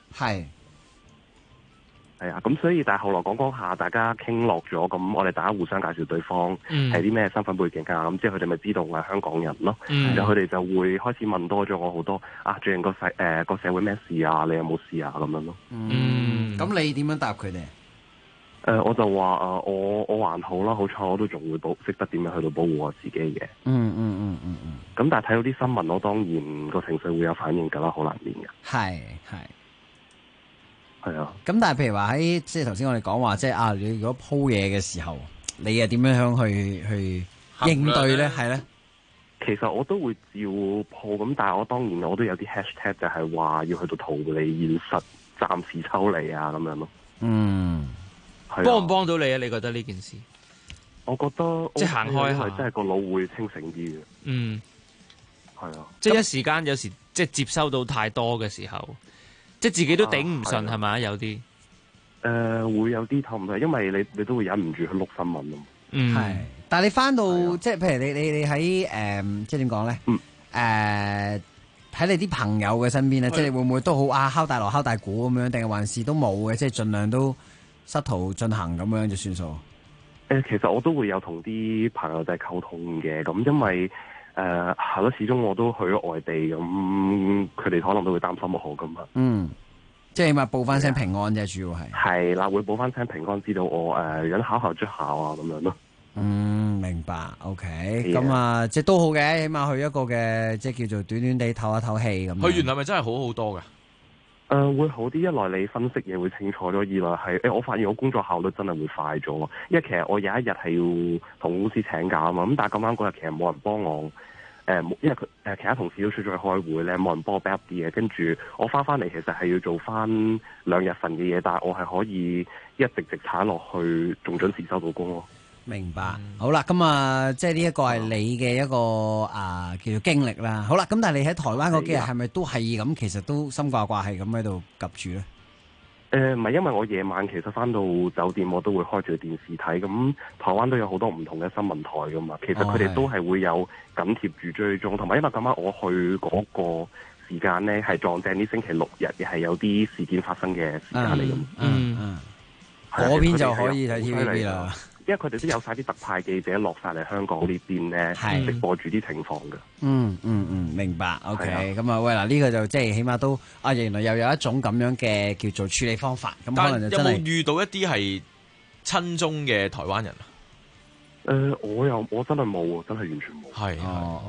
係啊，咁所以但係後來講下，大家傾落咗，咁我哋大家互相介紹對方係啲咩身份背景啊，咁之後佢哋咪知道我係香港人咯。然後佢哋就會開始問多咗我好多啊，最近個社會咩事啊，你有冇事啊咁樣咯。 咁你點樣答佢哋？ 我就話我還好啦，好彩我都仲會識得點樣去到保護我自己嘅。咁但係睇到啲新聞，我當然個情緒會有反應㗎啦，好難免嘅。係啊， 咁但係譬如話喺即係頭先我哋講話，即係你如果鋪嘢嘅時候，你又點樣去應對咧？係咧， 其實我都會照鋪咁，但係我當然我都有啲 hashtag 就係話要去到逃離現實，暫時抽離啊咁樣咯。 幫唔幫到你啊？你覺得呢件事？ 我覺得即係行開下， 真係個腦會清醒啲嘅。係啊， 即係一時間有時即係接收到太多嘅時候。即係自己都頂唔順係咪？有啲會有啲透唔透，因為你都會忍唔住去碌新聞咯。 係，但係你翻到即係譬如你喺即係點講咧？喺你啲朋友嘅身邊咧，即係你會唔會都好敲大鑼敲大鼓咁樣，定係還是都冇嘅？即係盡量都失途進行咁樣就算數。 其實我都會有同啲朋友仔溝通嘅，咁因為。係咯，始終我都去咗外地，咁佢哋可能都會擔心我噶嘛。 即係起碼報翻聲平安啫，主要係。係啦，會報翻聲平安，知道我人考校出校啊咁樣咯。 明白。OK，咁即係都好嘅，起碼去一個嘅即係叫做短短地唞一唞氣咁。 去完係咪真係好好多㗎？ 會好啲，一來你分析嘢會清楚咗，二來係我發現我工作效率真係會快咗。因為其實我有一日係要同公司請假啊嘛，咁但係咁啱嗰日其實冇人幫我，因為其他同事都出咗去開會咧，冇人幫我 back up 啲嘢，跟住我翻嚟其實係要做翻2日份嘅嘢，但係我係可以一直踩落去，仲準時收到工咯。 明白。好啦，咁即係呢一個係你嘅一個叫做經歷啦。好啦，咁但係你喺台灣嗰幾日係咪都係咁？其實都心掛掛係咁喺度夾住咧？ 唔係，因為我夜晚其實翻到酒店我都會開住電視睇，咁台灣都有好多唔同嘅新聞台噶嘛。其實佢哋都係會有緊貼住追蹤，同埋因為咁啱我去嗰個時間咧係撞正啲星期6日，亦係有啲事件發生嘅時間嚟咁。 嗰邊就可以睇 TVB 啦。 因為佢哋都有晒啲特派記者落晒嚟香港呢邊咧，直播住啲情況嘅。 明白。OK，咁喂嗱，呢個就即係起碼都原來又有一種咁樣嘅叫做處理方法。咁可能就真係有冇遇到一啲係親中嘅台灣人啊？ 我真係冇，真係完全冇。 係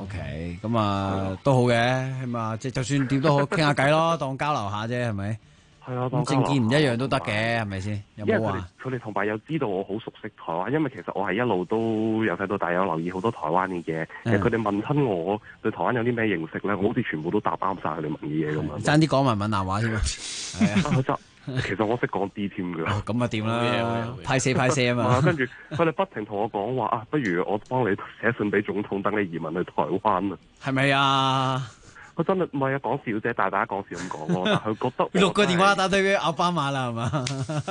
OK，咁都好嘅，起碼即係就算點都好，傾下偈咯，當交流下啫，係咪？ 係啊， 政見唔一樣都得嘅，係咪先？有冇話？ 佢哋同埋又知道我好熟悉台灣，因為其實我係一路都由細到大有留意好多台灣嘅嘢。其實佢哋問親我對台灣有啲咩認識咧，我好似全部都答啱晒佢哋問嘅嘢咁樣。 爭啲講埋閩南話添啊！係啊， 其實我識講啲添㗎。 咁啊掂啦，派四啊嘛。 跟住佢哋不停同我講話啊，不如我幫你寫信俾總統，等你移民去台灣啊。 係咪啊？ 佢真係唔係啊，講笑啫，大家講笑咁講咯。但佢覺得 6個電話打對俾奧巴馬啦，係嘛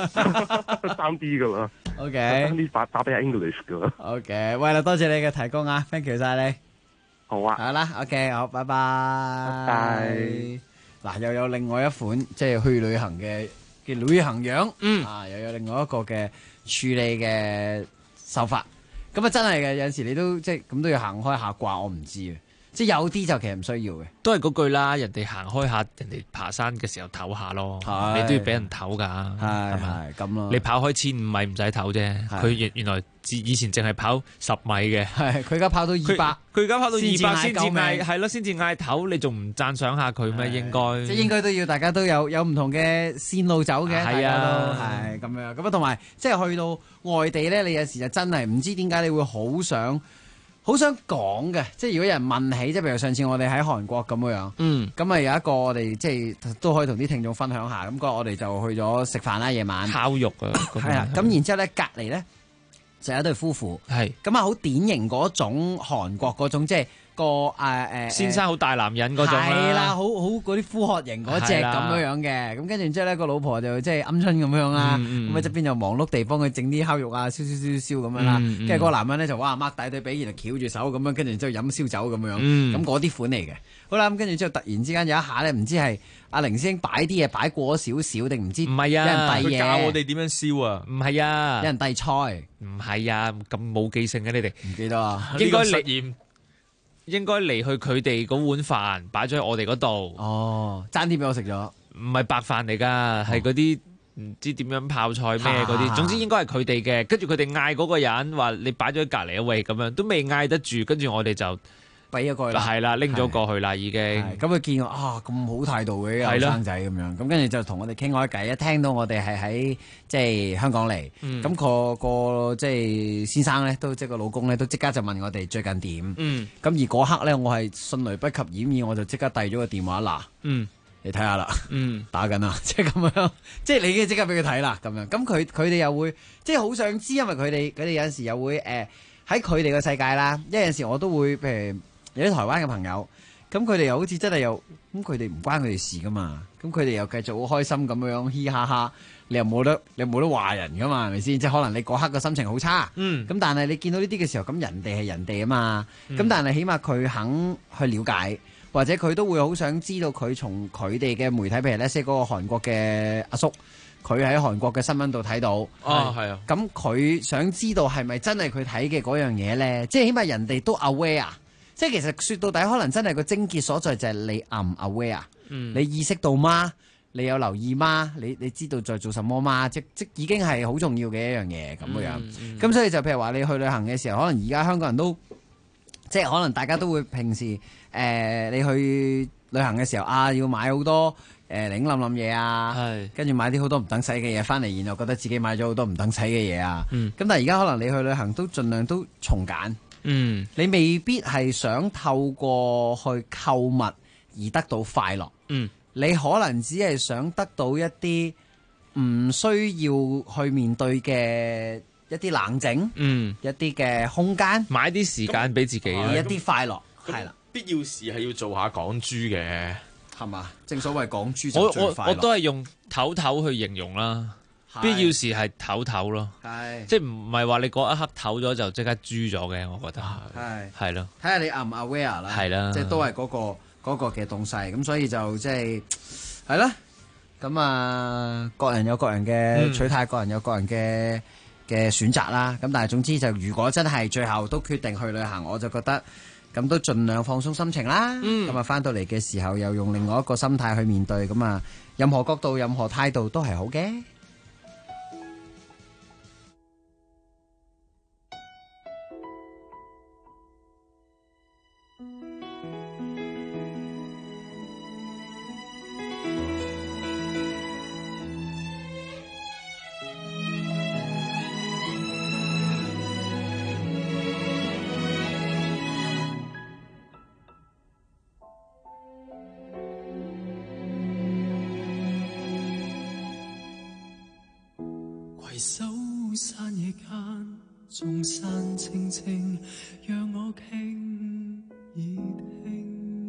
？3D 㗎啦。 OK。 3D 打俾 English 㗎啦。 OK， 喂啦，多謝你嘅提供啊 ，thank you 晒你。 好啊。 好啦 ，OK， 好，拜拜。 拜拜。 嗱，又有另外一款即係去旅行嘅旅行樣，又有另外一個嘅處理嘅手法。咁啊，真係嘅，有陣時你都即係咁都要行開下掛，我唔知啊。即係有啲就其實唔需要嘅， 都係嗰句啦。人哋行開下，人哋爬山嘅時候唞下咯，你都要俾人唞㗎，係咪咁咯？ 你跑開1500米唔使唞啫，佢原來以前淨係跑10米嘅， 係佢而家跑到200， 佢而家跑到200先至嗌， 係咯，先至嗌唞，你仲唔讚賞下佢咩？應該即係應該都要，大家都有唔同嘅線路走嘅， 係啊， 係咁樣咁啊，同埋即係去到外地咧，你有時就真係唔知點解你會好想講嘅，即係如果有人問起，即係譬如上次我哋喺韓國咁樣，咁啊有一個我哋即係都可以同啲聽眾分享下，咁個我哋就去咗食飯啦，夜晚烤肉啊， 係啊，咁然之後咧隔離咧就有一對夫婦， 係咁啊好典型嗰種韓國嗰種即係。 先生好大男人嗰種啦， 係啦，好嗰啲呼喝型嗰隻咁樣嘅，咁跟住之後咧個老婆就即係鵪鶉咁樣啦，咁喺側邊就忙碌地幫佢整啲烤肉啊，燒咁樣啦，跟住嗰個男人咧就哇擘大對髀，然後翹住手咁樣，跟住之後飲燒酒咁樣，咁嗰啲款嚟嘅。好啦，咁跟住之後突然之間有一下咧，唔知係阿凌師兄擺啲嘢擺過咗少少定唔知？ 唔係啊， 有人遞嘢， 佢教我哋點樣燒啊？ 唔係啊， 有人遞菜， 唔係啊，咁冇記性嘅你哋， 唔記得啊？ 應該實驗。應該離去佢哋嗰碗飯擺咗喺我哋嗰度。 哦，爭啲俾我食咗。 唔係白飯嚟㗎，係嗰啲唔知點樣泡菜咩嗰啲。總之應該係佢哋嘅。跟住佢哋嗌嗰個人話你擺咗喺隔離啊喂，咁樣都未嗌得住，跟住我哋就俾咗過去啦。 係啦，拎咗過去啦已經。 咁佢見我咁好態度嘅後生仔咁樣，咁跟住就同我哋傾開偈。一聽到我哋係喺即係香港嚟，咁個即係先生咧，都即係個老公咧，都即刻就問我哋最近點。咁而嗰刻咧，我係迅雷不及掩耳，我就即刻遞咗個電話嗱，你睇下啦，打緊啦，即係咁樣，即係你嘅即刻俾佢睇啦，咁樣。咁佢哋又會即係好想知，因為佢哋有陣時又會喺佢哋嘅世界啦。有陣時我都會譬如有啲台灣嘅朋友，咁佢哋又好似真係又咁，佢哋唔關佢哋事噶嘛。咁佢哋又繼續好開心咁樣嘻哈哈，你又冇得話人噶嘛，係咪先？即係可能你嗰刻嘅心情好差，咁但係你見到呢啲嘅時候，咁人哋係人哋啊嘛，咁但係起碼佢肯去了解，或者佢都會好想知道佢從佢哋嘅媒體，譬如咧，即係嗰個韓國嘅阿叔，佢喺韓國嘅新聞度睇到， 係啊， 咁佢想知道係咪真係佢睇嘅嗰樣嘢咧？即係起碼人哋都 aware。即係其實說到底，可能真係個症結所在就係你 aware，你意識到嗎？你有留意嗎？你知道在做什麼嗎？即已經係好重要嘅一樣嘢咁樣。咁所以就譬如話你去旅行嘅時候，可能而家香港人都即係可能大家都會平時你去旅行嘅時候要買好多零冧冧嘢啊，跟住買啲好多唔等使嘅嘢翻嚟，然後覺得自己買咗好多唔等使嘅嘢啊。咁但係而家可能你去旅行都盡量都從簡。你未必係想透過去購物而得到快樂。你可能只係想得到一啲唔需要去面對嘅一啲冷靜，一啲嘅空間， 買啲時間俾自己， 一啲快樂，係啦。 必要時係要做下港豬嘅， 係嘛？正所謂港豬就最快樂。 我都係用唞唞去形容啦。必要時係唞唞咯，即係唔係話你嗰一刻唞咗就即刻豬咗嘅，我覺得係咯。睇下你 aware 啦，係啦，即係都係嗰個嘅東西，咁所以就即係係啦。咁啊，各人有各人嘅取態，各人有各人嘅選擇啦。咁但係總之就如果真係最後都決定去旅行，我就覺得咁都盡量放鬆心情啦。咁啊翻到嚟嘅時候又用另外一個心態去面對，咁啊任何角度、任何態度都係好嘅。 手山野間，眾山青青，讓我傾耳聽。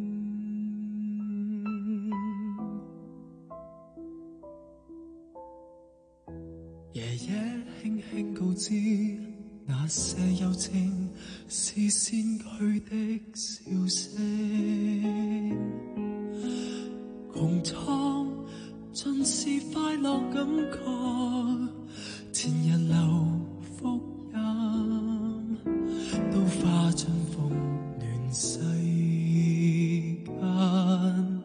爺爺輕輕告知，那些幽靜是仙居的笑聲，穹蒼盡是快樂感覺，前人留福音，都化進風暖世間。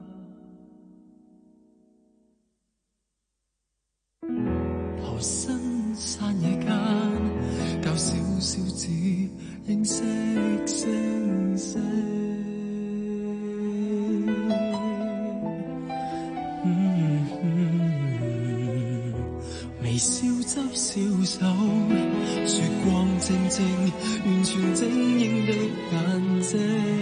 投身山野間，教小小子認識星星。微笑執小手，雪光靜靜，完全晶瑩的眼睛。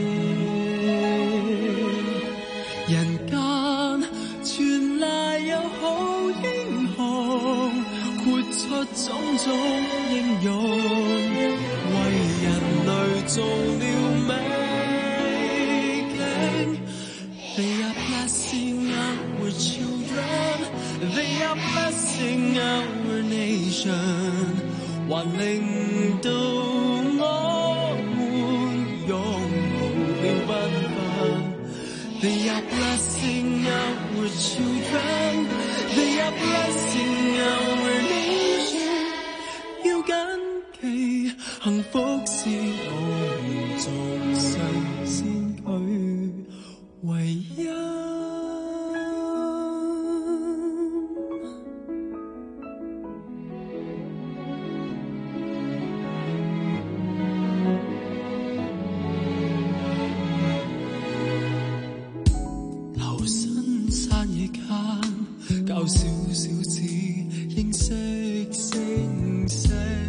人間傳來有好英雄，豁出種種英勇，為人類做了美景。They are blessing our children, they are blessing our nation， 還令到我們擁抱了繽紛。They are blessing our children, they are blessing our nation， 要緊記幸福是我們眾世先驅唯一。留身山野間，教小小子認識星星。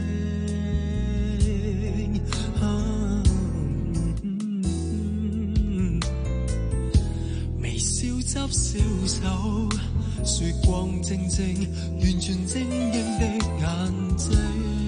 微笑執小手，雪光靜靜，完全晶瑩的眼睛。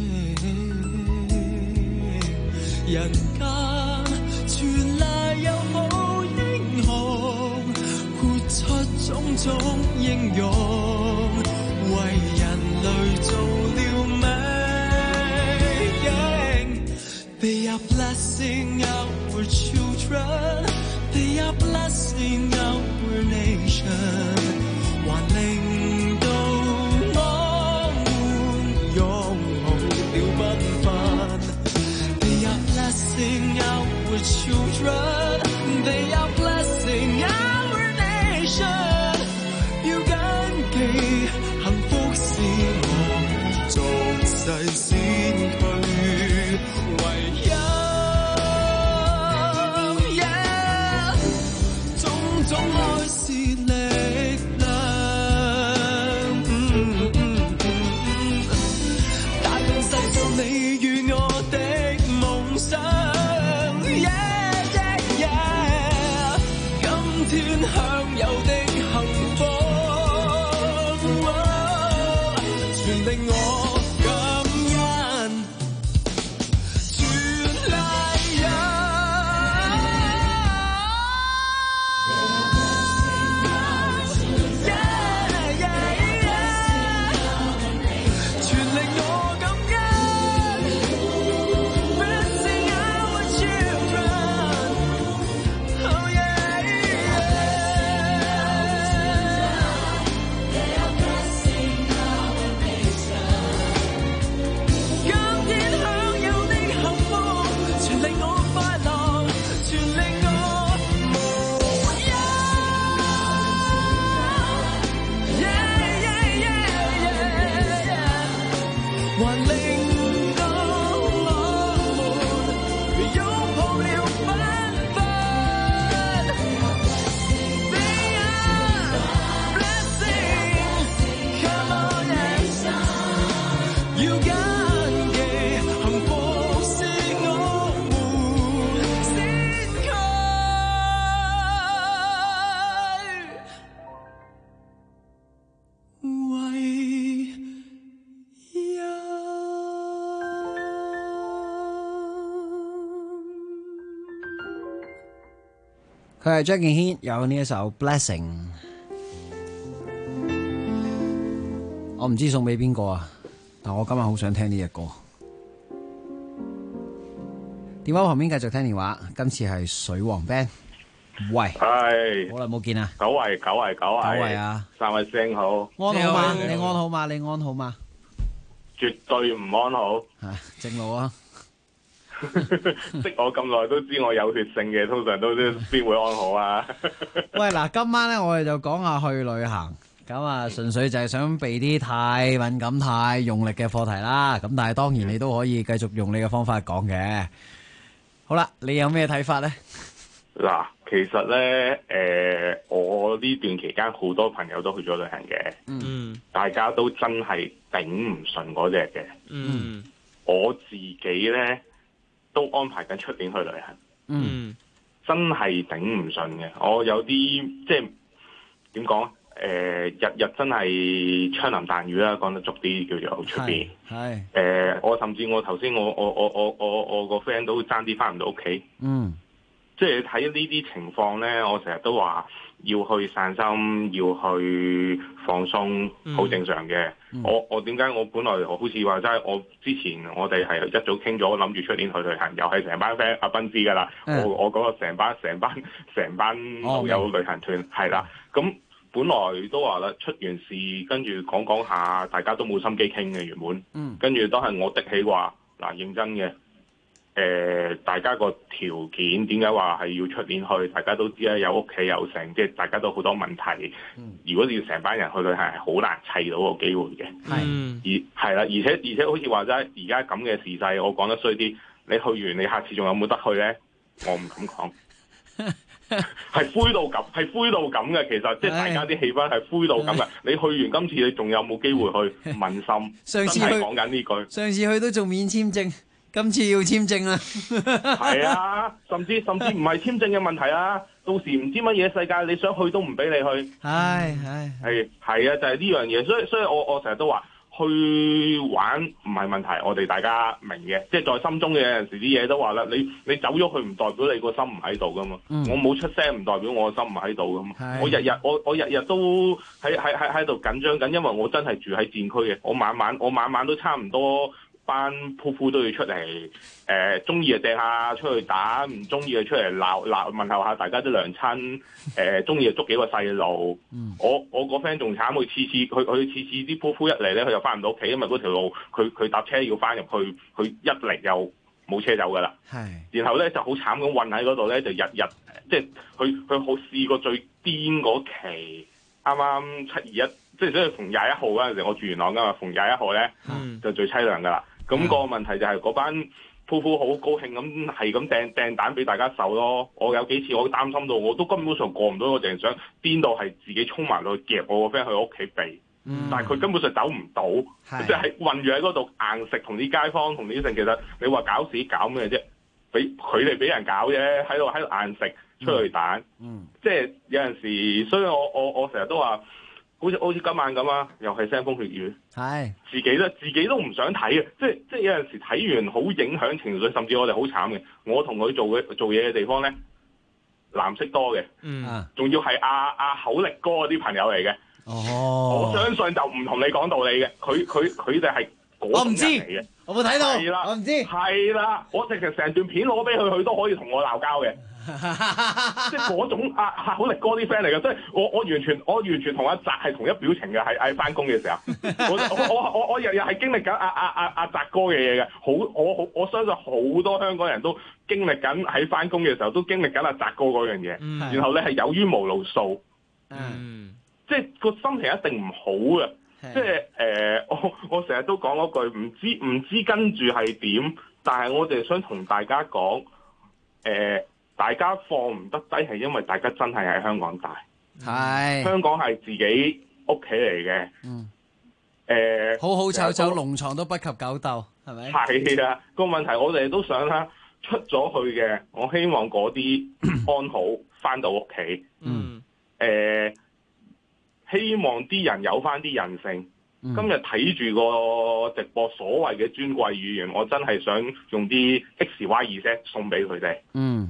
人間傳來有好英雄，豁出種種英勇，為人類做了美景。They are blessing our children, they are blessing our nation， 還令到我們擁抱了繽紛。They are blessing our children, they are blessing our nation， 要緊記幸福是我眾世先驅唯一。種種愛是力量，帶領世上你與我的夢想。今天享有的幸福，全令我感恩，全賴人。全令我感恩。Blessing our children, oh yeah, yeah. 佢係張敬軒，有呢一首 Blessing。我唔知送俾邊個啊，但我今日好想聽呢隻歌。電話旁邊繼續聽電話，今次係水王 band。喂， 係好耐冇見啊！ 久違啊！ 三位師兄好， 安好嗎？你安好嗎？你安好嗎？ 絕對唔安好。 正路啊！ 識我咁耐都知我有血性嘅，通常都邊會安好啊？ 喂，嗱，今晚咧我哋就講下去旅行，咁啊純粹就係想避啲太敏感、太用力嘅課題啦。咁但係當然你都可以繼續用你嘅方法講嘅。好啦，你有咩睇法咧？ 嗱，其實咧，我呢段期間好多朋友都去咗旅行嘅，大家都真係頂唔順嗰隻嘅，我自己咧都安排緊出年去旅行，真係頂唔順嘅。我有啲即係點講？日日真係槍林彈雨啦，講得俗啲叫做出邊。係我甚至我頭先我個 friend 都爭啲翻唔到屋企。即係睇呢啲情況咧，我成日都話要去散心，要去放鬆，好正常嘅。我點解我本來我好似話齋，我之前我哋係一早傾咗，諗住出年去旅行，又係成班 friend 阿斌知㗎啦。我嗰個成班老友旅行團係啦。咁本來都話啦，出完事跟住講下，大家都冇心機傾嘅原本。跟住都係我滴起話嗱，認真嘅。大家個條件點解話係要出年去？大家都知啦，有屋企有成，即係大家都好多問題。如果你要成班人去旅行，係好難砌到個機會嘅。係啦，而且好似話齋，而家咁嘅時勢，我講得衰啲，你去完你下次仲有冇得去咧？我唔敢講。係灰到咁嘅，其實即係大家啲氣氛係灰到咁嘅。你去完今次，你仲有冇機會去問心？ 上次真係講緊呢句。上次去都仲免簽證。今次要簽證啦， 係啊，甚至唔係簽證嘅問題啊，到時唔知乜嘢世界，你想去都唔俾你去。係啊，就係呢樣嘢，所以我成日都話去玩唔係問題，我哋大家明嘅，即係在心中嘅有陣時啲嘢都話啦，你走咗去唔代表你個心唔喺度噶嘛，我冇出聲唔代表我個心唔喺度噶嘛，我日日都喺度緊張緊，因為我真係住喺戰區嘅，我晚晚都差唔多。班夫婦都要出嚟，中意就掟下出去打，唔中意就出嚟鬧問候下大家啲娘親，中意就捉幾個細路。我個 friend 仲慘，佢次次啲夫婦一嚟咧，佢又翻唔到屋企，因為嗰條路佢搭車要翻入去，佢一嚟又冇車走噶啦。然後咧就好慘咁韞喺嗰度咧，就日日即係佢好試過最癲嗰期，啱啱721，即係所以逢21號嗰陣時，我住元朗噶嘛，逢21號咧就最凄涼噶啦。咁個問題就係嗰班夫婦好高興咁係咁掟蛋俾大家受咯。我有幾次我擔心到我都根本上過唔到，我淨係想癲到係自己衝埋落去夾我個 friend 去屋企避，但係佢根本上走唔到，即係困住喺嗰度硬食，同啲街坊同啲剩。其實你話搞事搞咩啫？俾佢哋俾人搞啫，喺度硬食出去蛋。即係有陣時，所以我成日都話。好似今晚咁啊，又係腥風血雨，自己都唔想睇嘅，即係有陣時睇完好影響情緒，甚至我哋好慘嘅。我同佢做嘢嘅地方咧，藍色多嘅，仲要係阿口力哥嗰啲朋友嚟嘅。我相信就唔同你講道理嘅，佢哋係嗰種人嚟嘅。我冇睇到，係啦，我唔知。係啦，我直情成段片攞俾佢都可以同我鬧交嘅。即係嗰種口力哥啲 friend 嚟嘅，即係我完全同阿澤係同一表情嘅，喺翻工嘅時候，我日日係經歷緊阿澤哥嘅嘢嘅，我相信好多香港人都經歷緊喺翻工嘅時候都經歷緊阿澤哥嗰樣嘢，然後你係有冤無路訴，即係個心情一定唔好嘅，即係我成日都講嗰句，唔知跟住係點，但係我哋想同大家講，大家放唔得低係因為大家真係喺香港大，香港係自己屋企嚟嘅， 好好醜醜龍床都不及狗竇，係咪？ 係啊，個問題我哋都想啦，出咗去嘅，我希望嗰啲安好翻到屋企，希望啲人有翻啲人性。今日睇住個直播，所謂嘅尊貴語言，我真係想用啲 XY 意識送俾佢哋。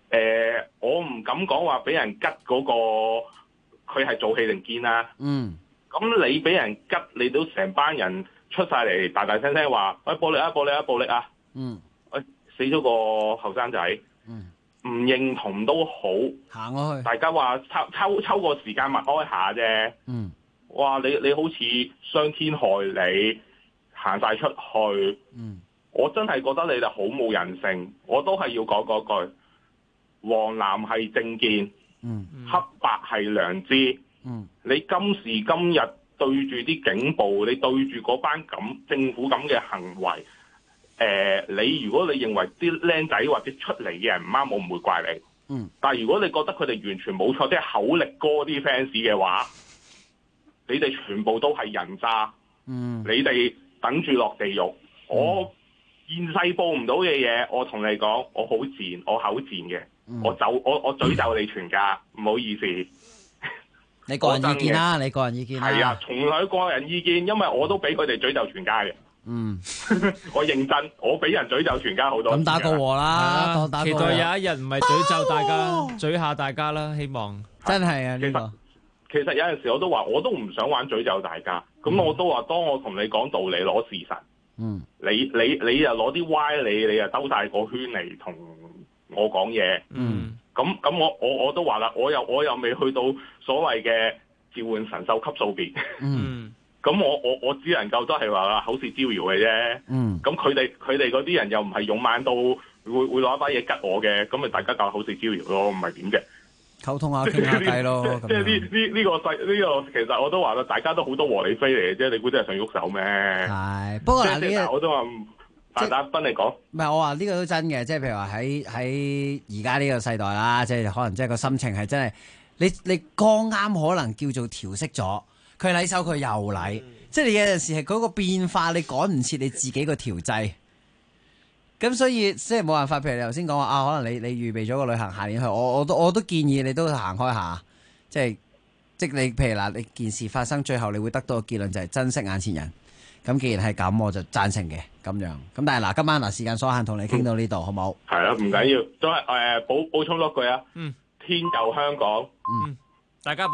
我唔敢講話俾人吉嗰個佢係做戲定堅啦。咁你俾人吉，你都成班人出晒嚟，大大聲聲話：喂，暴力啊，暴力啊，暴力啊！死咗個後生仔，唔認同都好， 行開去。 大家話抽個時間默哀下啫。哇！你好似傷天害理，行晒出去。我真係覺得你哋好冇人性。我都係要講嗰句，黃藍係政見，黑白係良知。你今時今日對住啲警暴，你對住嗰班政府咁嘅行為，你如果你認為啲僆仔或者出嚟嘅人唔啱，我唔會怪你。但係如果你覺得佢哋完全冇錯，即係口力哥啲 fans 嘅話，你哋全部都係人渣。你哋等住落地獄。我現世報唔到嘅嘢，我同你講，我好賤，我口賤嘅，我詛咒你全家，唔好意思。 你個人意見啦，你個人意見啦。 係啊，從來個人意見，因為我都俾佢哋詛咒全家嘅。我認真，我俾人詛咒全家好多。 咁打個和啦，當打個和。 期待有一日唔係詛咒大家，詛下大家啦，希望。 真係啊，呢個。 其實有陣時我都話，我都唔想玩詛咒大家。咁我都話，當我同你講道理，攞事實。你又攞啲歪理，你又兜晒個圈嚟同我講嘢。咁我都話啦，我又未去到所謂嘅召喚神獸級數別。咁我只能夠都係話口舌招搖嘅啫。咁佢哋嗰啲人又唔係勇猛到會攞一把嘢吉我嘅，咁咪大家教口舌招搖咯，唔係點嘅？ 溝通下傾下偈咯。 即係呢個其實我都話啦，大家都好多和理非嚟嘅啫，你估真係想喐手咩？ 係，不過嗱呢個我都話大斌嚟講， 唔係我話呢個都真嘅，即係譬如話喺而家呢個世代啦，即係可能即係個心情係真係你剛啱可能叫做調適咗，佢禮手佢又禮，即係你有陣時係嗰個變化你趕唔切你自己個調劑。咁所以即係冇辦法，譬如你頭先講話可能你預備咗個旅行下年去，我都建議你都行開下，即係你譬如嗱，你件事發生最後你會得到個結論就係珍惜眼前人。咁既然係咁，我就贊成嘅咁樣。咁但係嗱，今晚嗱時間所限，同你傾到呢度，好冇？ 係啊，唔緊要，都係補充多句啊。天佑香港。 大家。